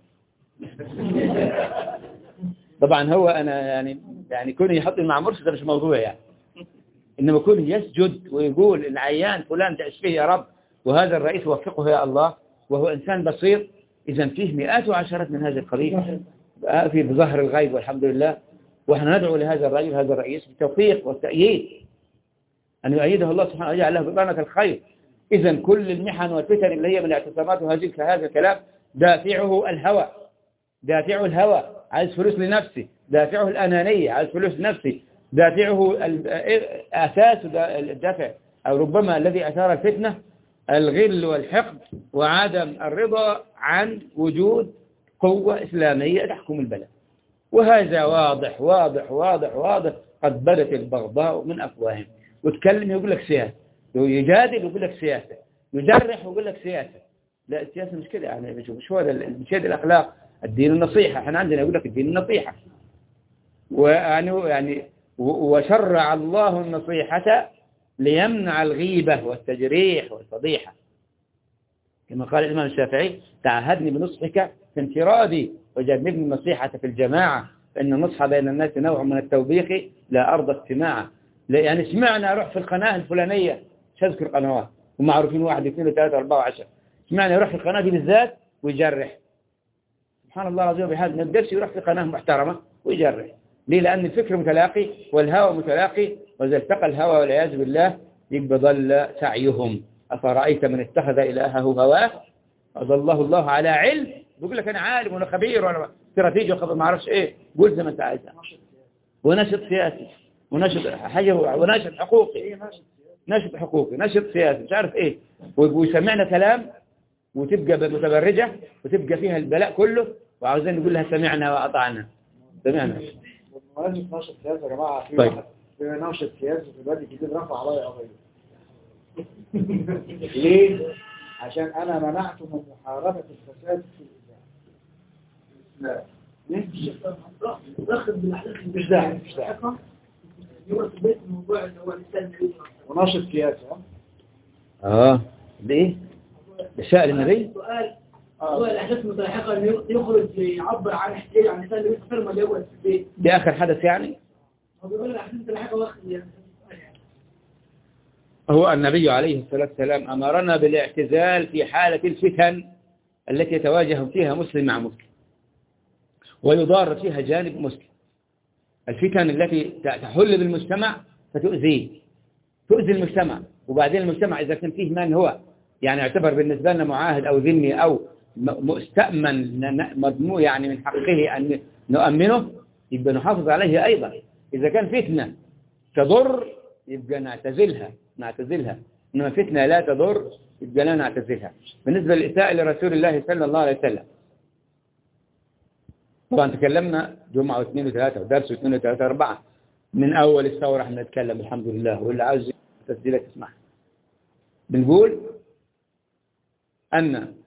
طبعا هو أنا يعني يعني كوني يحط مع مرسي ده مش موضوع يعني، إنما كونه يسجد ويقول العيان فلان تعيش فيه يا رب وهذا الرئيس وفقه يا الله وهو إنسان بسيط. إذا فيه مئات وعشرات من هذه القضية في بظهر الغيب والحمد لله، وإحنا ندعو لهذا الرجل هذا الرئيس بالتوفيق والتأييد أن يؤيده الله سبحانه وتعالى له بطانة الخير. إذا كل المحن والفتن اللي هي من اعتصامات وهذه هذا الكلام دافعه الهوى، دافعه الهوى عايز فلوس لنفسي، دافعه الأنانية عايز فلوس لنفسي، دافعه أساس الدافع أو ربما الذي أثار الفتنة الغل والحقد وعدم الرضا عن وجود قوة إسلامية تحكم البلد. وهذا واضح واضح واضح واضح، قد بدت البغضاء من أفواههم. وتكلم يقول لك سياسة، يجادل يقول لك سياسة، يجرح يقول لك سياسة. لا السياسة مش كده يعني، مش هو مش هذه الأخلاق. الدين النصيحة، احنا عندنا يقول لك الدين النصيحة، ويعني يعني وشرع الله النصيحة ليمنع الغيبة والتجريح والفضيحة، كما قال الإمام الشافعي تعهدني بنصحك في انفرادي وجنبني النصيحة في الجماعة، فإن النصح بين الناس نوع من التوبيخ لا أرضى استماعه. يعني سمعنا أروح في القناة الفلانية، مش هذكر قنوات ومعروفين واحد اثنين وثلاثة وأربعة وعشر، سمعنا يروح في القناة دي بالذات ويجرح. سبحان الله العظيم بهذا ما بدرش يروح في قناة محترمة ويجرح. ليه؟ لأن الفكر متلاقي والهوى متلاقي، وإذا التقى الهوى والعياذ بالله يبقى ضل سعيهم. أفرأيت من اتخذ إلهه هواه أضله الله على علم. بيقول لك أنا عالم وأنا خبير وأنا استراتيجي وخبير ما أعرفش إيه، قول زي ما أنت عايز. ونشط سياسي ونشط حاجة ونشط حقوقي نشط حقوقي نشط سياسي مش عارف إيه، ويسمعنا كلام وتبقى متبرجة وتبقى فيها البلاء كله، وعاوزين نقول لها سمعنا وأطعنا. سمعنا. بمناسبة نشط سياسي يا جماعة، في طيب. واحد في نشط سياسي في الوادي الجديد رفع عليا قضية. ليه؟ عشان أنا منعته من محاربة الفساد في الإذاعة. مش داعي مش داعي ونشط سياسي. اه ليه؟ بشأن النبي؟ سؤال هو الأحداث المتلاحقة إنه يخرج يعبر عن احتياج عن إنسان اللي يسافر ما يقعد في البيت. دي آخر حدث يعني؟ هو بيقول الأحداث المتلاحقة وقت يعني. هو النبي عليه الصلاة والسلام أمرنا بالاعتزال في حالة الفتن التي يتواجه فيها مسلم مع مسلم ويضار فيها جانب مسلم. الفتن التي تحل بالمجتمع فتؤذيه، تؤذي المجتمع، وبعدين المجتمع إذا كان فيه من هو يعني يعتبر بالنسبة لنا معاهد أو ذمي أو مستأمن مضمو يعني من حقه أن نؤمنه، يبقى نحافظ عليه أيضا. إذا كان فتنة تضر يبقى نعتزلها نعتزلها إنما فتنة لا تضر يبقى لا نعتزلها. بالنسبة للإساءة لرسول الله صلى الله عليه وسلم طبعا تكلمنا جمعة واثنين وثلاثة ودرس واثنين وثلاثة أربعة من أول الثورة احنا نتكلم الحمد لله، واللي عاوز تسجيلك اسمعها. بنقول أن